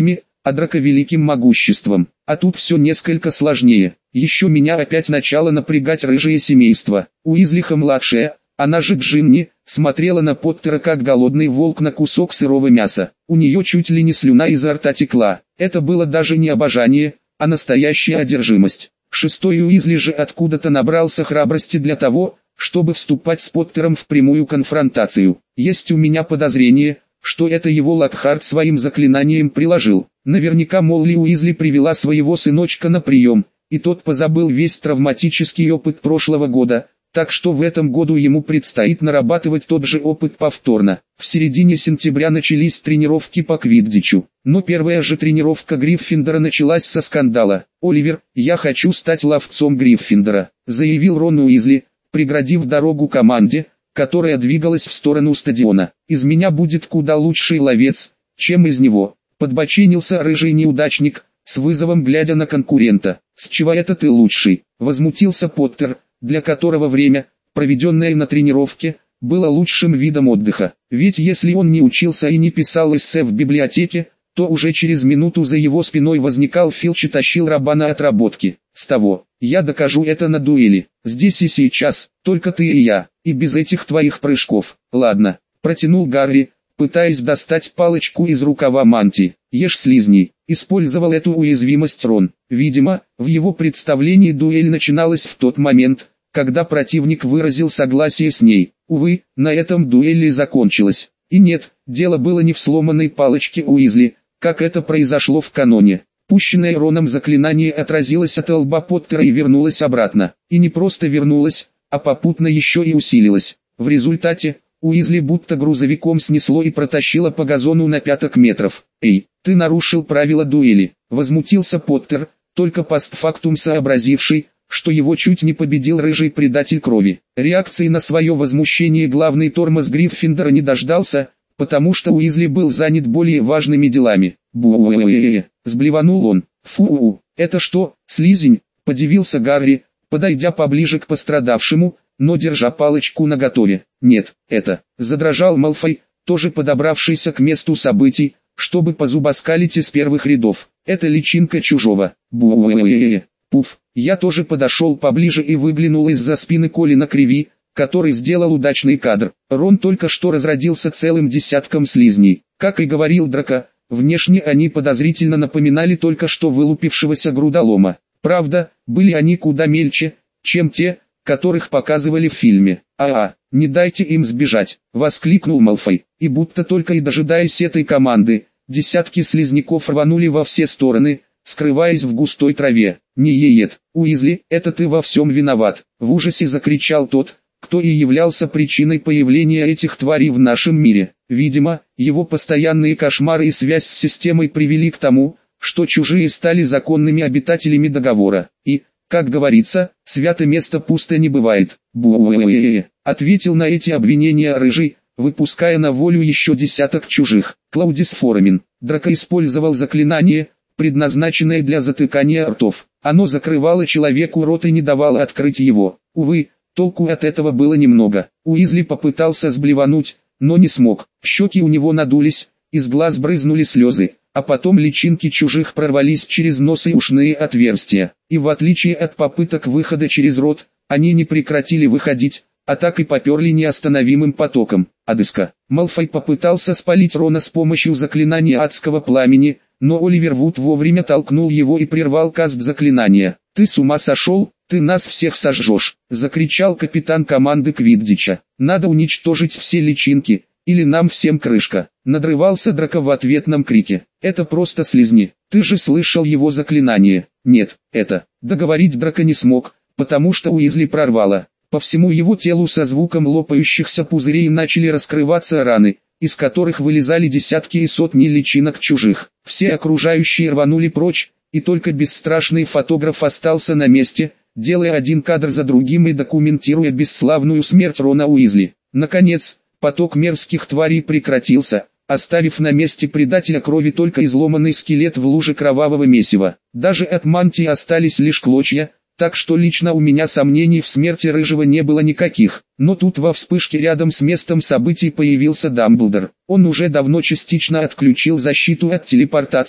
A: а Драко великим могуществом. А тут все несколько сложнее. Еще меня опять начало напрягать рыжее семейство. Уизлиха-младшая, она же Джинни, смотрела на Поттера как голодный волк на кусок сырого мяса. У нее чуть ли не слюна изо рта текла. Это было даже не обожание, а настоящая одержимость. Шестой Уизли же откуда-то набрался храбрости для того, чтобы вступать с Поттером в прямую конфронтацию. Есть у меня подозрение, что это его Локхарт своим заклинанием приложил. Наверняка Молли Уизли привела своего сыночка на прием, и тот позабыл весь травматический опыт прошлого года, так что в этом году ему предстоит нарабатывать тот же опыт повторно. В середине сентября начались тренировки по квиддичу, но первая же тренировка Гриффиндора началась со скандала. «Оливер, я хочу стать ловцом Гриффиндора», заявил Рон Уизли, преградив дорогу команде, которая двигалась в сторону стадиона. «Из меня будет куда лучший ловец, чем из него», подбоченился рыжий неудачник, с вызовом глядя на конкурента. «С чего это ты лучший?» возмутился Поттер, для которого время, проведенное на тренировке, было лучшим видом отдыха. Ведь если он не учился и не писал эссе в библиотеке, то уже через минуту за его спиной возникал Филч и тащил раба на отработки. «С того, я докажу это на дуэли, здесь и сейчас, только ты и я, и без этих твоих прыжков». «Ладно», протянул Гарри, пытаясь достать палочку из рукава мантии. «Ешь слизней». Использовал эту уязвимость Рон. Видимо, в его представлении дуэль начиналась в тот момент, когда противник выразил согласие с ней. Увы, на этом дуэль и закончилась. И нет, дело было не в сломанной палочке Уизли, как это произошло в каноне. Пущенное Роном заклинание отразилось от лба Поттера и вернулось обратно. И не просто вернулось, а попутно еще и усилилось. В результате, Уизли будто грузовиком снесло и протащило по газону на 5 метров. «Эй, ты нарушил правила дуэли», возмутился Поттер, только постфактум сообразивший, что его чуть не победил рыжий предатель крови. Реакции на свое возмущение главный тормоз Гриффиндора не дождался, потому что Уизли был занят более важными делами. «Бу-э-э-э-э», сблеванул он. «Фу, это что, слизень?» – подивился Гарри, подойдя поближе к пострадавшему, но держа палочку наготове. «Нет, это...» – задрожал Малфой, тоже подобравшийся к месту событий, чтобы позубоскалить из первых рядов. «Это личинка чужого». «Бу-э-э-э-э». Пуф, я тоже подошел поближе и выглянул из-за спины Колина Криви, который сделал удачный кадр. Рон только что разродился целым десятком слизней. Как и говорил Драко, внешне они подозрительно напоминали только что вылупившегося грудолома. Правда, были они куда мельче, чем те, которых показывали в фильме. Не дайте им сбежать», — воскликнул Малфой. И будто только и дожидаясь этой команды, десятки слизняков рванули во все стороны, скрываясь в густой траве. «Не-е-ет, Уизли, это ты во всем виноват», — в ужасе закричал тот, кто и являлся причиной появления этих тварей в нашем мире. Видимо, его постоянные кошмары и связь с системой привели к тому, что чужие стали законными обитателями договора. И, как говорится, свято место пусто не бывает. «Бу-э-э-э», ответил на эти обвинения рыжий, выпуская на волю еще десяток чужих. Клаудис Форамин. Драко использовал заклинание, предназначенное для затыкания ртов. Оно закрывало человеку рот и не давало открыть его. Увы, толку от этого было немного. Уизли попытался сблевануть, но не смог. Щеки у него надулись, из глаз брызнули слезы, а потом личинки чужих прорвались через нос и ушные отверстия. И в отличие от попыток выхода через рот, они не прекратили выходить, а так и поперли неостановимым потоком. Одыска. Малфой попытался спалить Рона с помощью заклинания адского пламени, но Оливер Вуд вовремя толкнул его и прервал каст заклинания. «Ты с ума сошел? Ты нас всех сожжешь!» – закричал капитан команды Квиддича. «Надо уничтожить все личинки, или нам всем крышка!» – надрывался Драко в ответном крике. «Это просто слизни, ты же слышал его заклинание!» «Нет, это...» Договорить Драко не смог, потому что Уизли прорвало. По всему его телу со звуком лопающихся пузырей начали раскрываться раны, из которых вылезали десятки и сотни личинок чужих. Все окружающие рванули прочь, и только бесстрашный фотограф остался на месте, делая один кадр за другим и документируя бесславную смерть Рона Уизли. Наконец, поток мерзких тварей прекратился, оставив на месте предателя крови только изломанный скелет в луже кровавого месива. Даже от мантии остались лишь клочья, так что лично у меня сомнений в смерти рыжего не было никаких. Но тут во вспышке рядом с местом событий появился Дамблдор. Он уже давно частично отключил защиту от телепортации,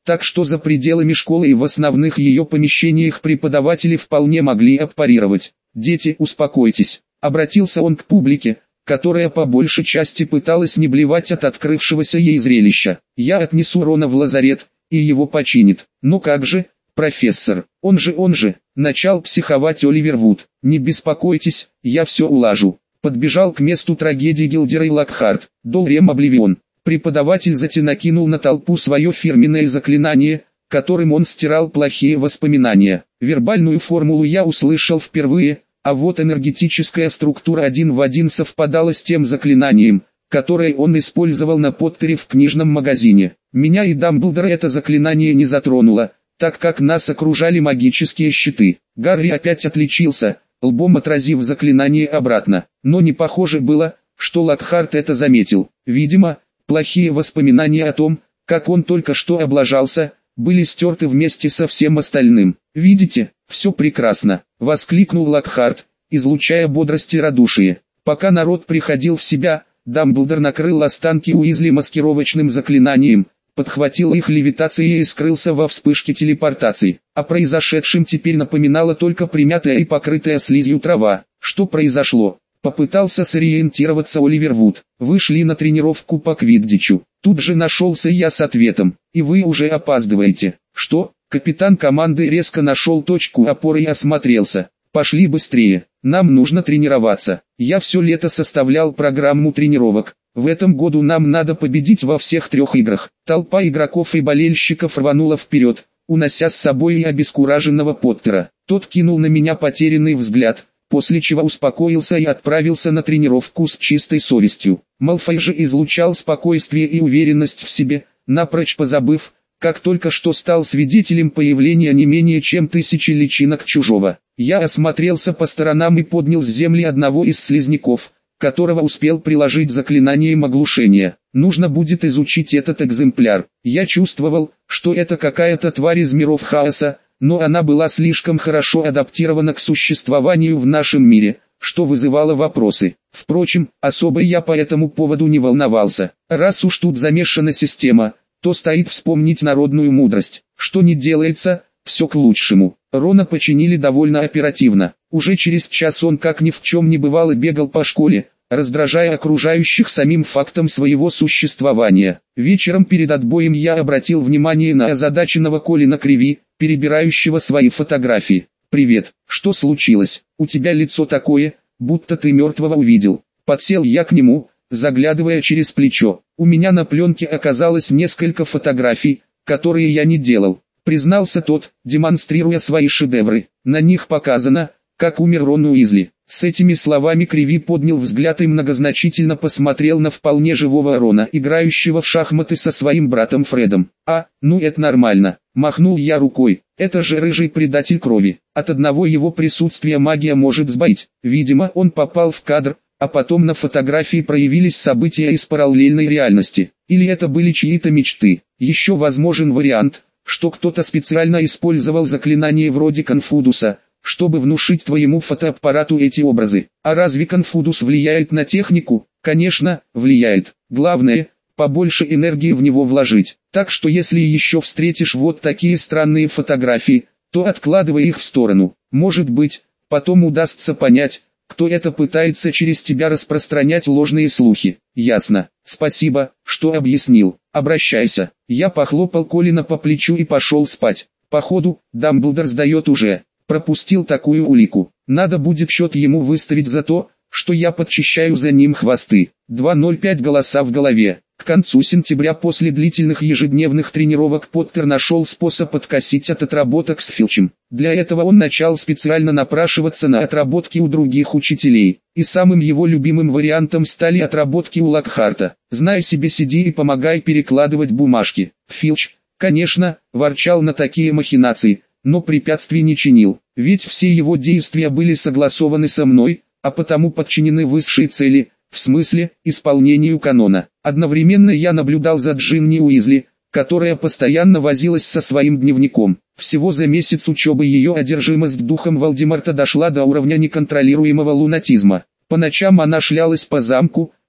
A: так что за пределами школы и в основных ее помещениях преподаватели вполне могли аппарировать. «Дети, успокойтесь», — обратился он к публике, которая по большей части пыталась не блевать от открывшегося ей зрелища. «Я отнесу Рона в лазарет, и его починит». «Ну как же, профессор, он же», — начал психовать Оливер Вуд. «Не беспокойтесь, я все улажу». Подбежал к месту трагедии Гилдерей Локхарт, Долрем Обливион. Преподаватель затем накинул на толпу свое фирменное заклинание, которым он стирал плохие воспоминания. Вербальную формулу я услышал впервые, а вот энергетическая структура один в один совпадала с тем заклинанием, которое он использовал на Поттере в книжном магазине. Меня и Дамблдора это заклинание не затронуло, так как нас окружали магические щиты. Гарри опять отличился, лбом отразив заклинание обратно, но не похоже было, что Локхарт это заметил. Видимо, плохие воспоминания о том, как он только что облажался, были стерты вместе со всем остальным. «Видите, все прекрасно», — воскликнул Локхарт, излучая бодрость и радушие. Пока народ приходил в себя, Дамблдор накрыл останки Уизли маскировочным заклинанием, подхватил их левитацией и скрылся во вспышке телепортации. О произошедшем теперь напоминала только примятая и покрытая слизью трава. Что произошло? Попытался сориентироваться Оливер Вуд. «Вы шли на тренировку по квиддичу». Тут же нашелся я с ответом. «И вы уже опаздываете». «Что?» Капитан команды резко нашел точку опоры и осмотрелся. «Пошли быстрее, нам нужно тренироваться. Я все лето составлял программу тренировок. В этом году нам надо победить во всех 3 играх». Толпа игроков и болельщиков рванула вперед, унося с собой и обескураженного Поттера. Тот кинул на меня потерянный взгляд, после чего успокоился и отправился на тренировку с чистой совестью. Малфой же излучал спокойствие и уверенность в себе, напрочь позабыв, как только что стал свидетелем появления не менее чем 1000 личинок чужого. Я осмотрелся по сторонам и поднял с земли одного из слизняков, которого успел приложить заклинанием оглушения. Нужно будет изучить этот экземпляр. Я чувствовал, что это какая-то тварь из миров хаоса, но она была слишком хорошо адаптирована к существованию в нашем мире, что вызывало вопросы. Впрочем, особо я по этому поводу не волновался. Раз уж тут замешана система, то стоит вспомнить народную мудрость. Что не делается, все к лучшему. Рона починили довольно оперативно. Уже через час он как ни в чем не бывало бегал по школе, раздражая окружающих самим фактом своего существования. Вечером перед отбоем я обратил внимание на озадаченного Колина Криви, перебирающего свои фотографии. «Привет, что случилось? У тебя лицо такое, будто ты мертвого увидел». Подсел я к нему, заглядывая через плечо. У меня на пленке оказалось несколько фотографий, которые я не делал, признался тот, демонстрируя свои шедевры. На них показано, как умер Рон Уизли. С этими словами Криви поднял взгляд и многозначительно посмотрел на вполне живого Рона, играющего в шахматы со своим братом Фредом. Ну это нормально, махнул я рукой, это же рыжий предатель крови. От одного его присутствия магия может сбоить. Видимо, он попал в кадр, а потом на фотографии проявились события из параллельной реальности. Или это были чьи-то мечты. Еще возможен вариант, что кто-то специально использовал заклинание вроде Конфудуса, чтобы внушить твоему фотоаппарату эти образы. А разве Конфудус влияет на технику? Конечно, влияет. Главное, побольше энергии в него вложить. Так что если еще встретишь вот такие странные фотографии, то откладывай их в сторону. Может быть, потом удастся понять, кто это пытается через тебя распространять ложные слухи. Ясно. Спасибо, что объяснил. Обращайся. Я похлопал Колина по плечу и пошел спать. Походу, Дамблдор сдает уже. Пропустил такую улику. Надо будет счет ему выставить за то, что я подчищаю за ним хвосты. 2:05 голоса в голове. К концу сентября после длительных ежедневных тренировок Поттер нашел способ откосить от отработок с Филчем. Для этого он начал специально напрашиваться на отработки у других учителей. И самым его любимым вариантом стали отработки у Локхарта. «Знай себе, сиди и помогай перекладывать бумажки». Филч, конечно, ворчал на такие махинации, но препятствий не чинил. Ведь все его действия были согласованы со мной, а потому подчинены высшей цели, в смысле, исполнению канона. Одновременно я наблюдал за Джинни Уизли, которая постоянно возилась со своим дневником. Всего за месяц учебы ее одержимость духом Волдеморта дошла до уровня неконтролируемого лунатизма. По ночам она шлялась по замку,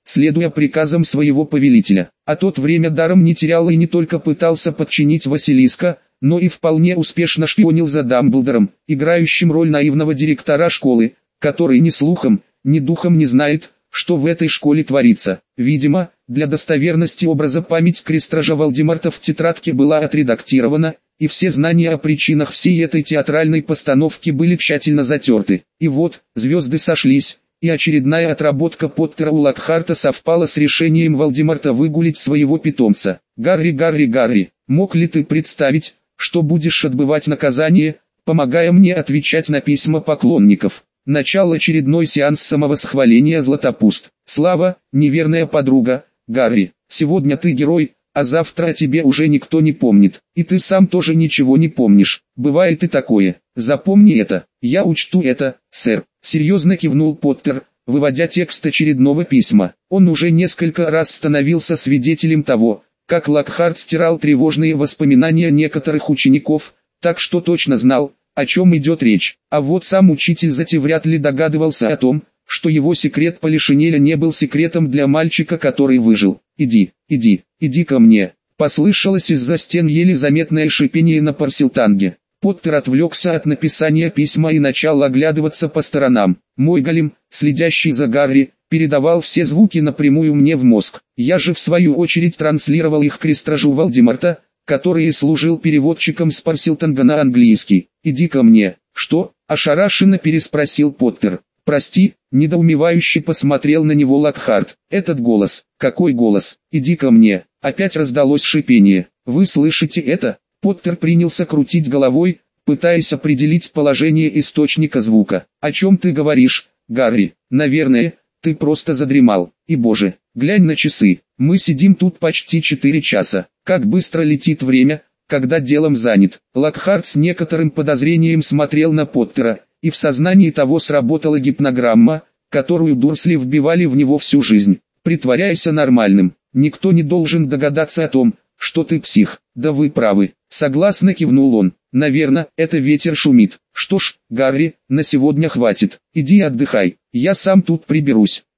A: следуя приказам своего повелителя. А тот время даром не терял и не только пытался подчинить Василиска, но и вполне успешно шпионил за Дамблдором, играющим роль наивного директора школы, который ни слухом, ни духом не знает, что в этой школе творится. Видимо, для достоверности образа память Крестража Волдемарта в тетрадке была отредактирована, и все знания о причинах всей этой театральной постановки были тщательно затерты. И вот, звезды сошлись, и очередная отработка Поттера у Локхарта совпала с решением Волдемарта выгулить своего питомца. «Гарри, Гарри, Гарри, мог ли ты представить, что будешь отбывать наказание, помогая мне отвечать на письма поклонников?» Начал очередной сеанс самовосхваления Златопуст. «Слава, неверная подруга, Гарри, сегодня ты герой, а завтра о тебе уже никто не помнит. И ты сам тоже ничего не помнишь. Бывает и такое. Запомни это». «Я учту это, сэр», — серьезно кивнул Поттер, выводя текст очередного письма. Он уже несколько раз становился свидетелем того, как Локхарт стирал тревожные воспоминания некоторых учеников, так что точно знал, о чем идет речь. А вот сам учитель Зати вряд ли догадывался о том, что его секрет Полишинеля не был секретом для мальчика, который выжил. «Иди, иди, иди ко мне», — послышалось из-за стен еле заметное шипение на парсилтанге. Поттер отвлекся от написания письма и начал оглядываться по сторонам. Мой голем, следящий за Гарри, передавал все звуки напрямую мне в мозг. Я же в свою очередь транслировал их Крестражу Волдемарта, который и служил переводчиком с парсилтанга на английский. «Иди ко мне». «Что?» – ошарашенно переспросил Поттер. «Прости», – недоумевающе посмотрел на него Локхарт. «Этот голос». «Какой голос?» «Иди ко мне». Опять раздалось шипение. «Вы слышите это?» Поттер принялся крутить головой, пытаясь определить положение источника звука. «О чем ты говоришь, Гарри? Наверное, ты просто задремал. И боже, глянь на часы. Мы сидим тут почти 4 часа. Как быстро летит время, когда делом занят». Локхарт с некоторым подозрением смотрел на Поттера, и в сознании того сработала гипнограмма, которую Дурсли вбивали в него всю жизнь. «Притворяйся нормальным. Никто не должен догадаться о том, что ты псих». «Да вы правы», — согласно кивнул он. «Наверное, это ветер шумит. Что ж, Гарри, на сегодня хватит. Иди отдыхай, я сам тут приберусь».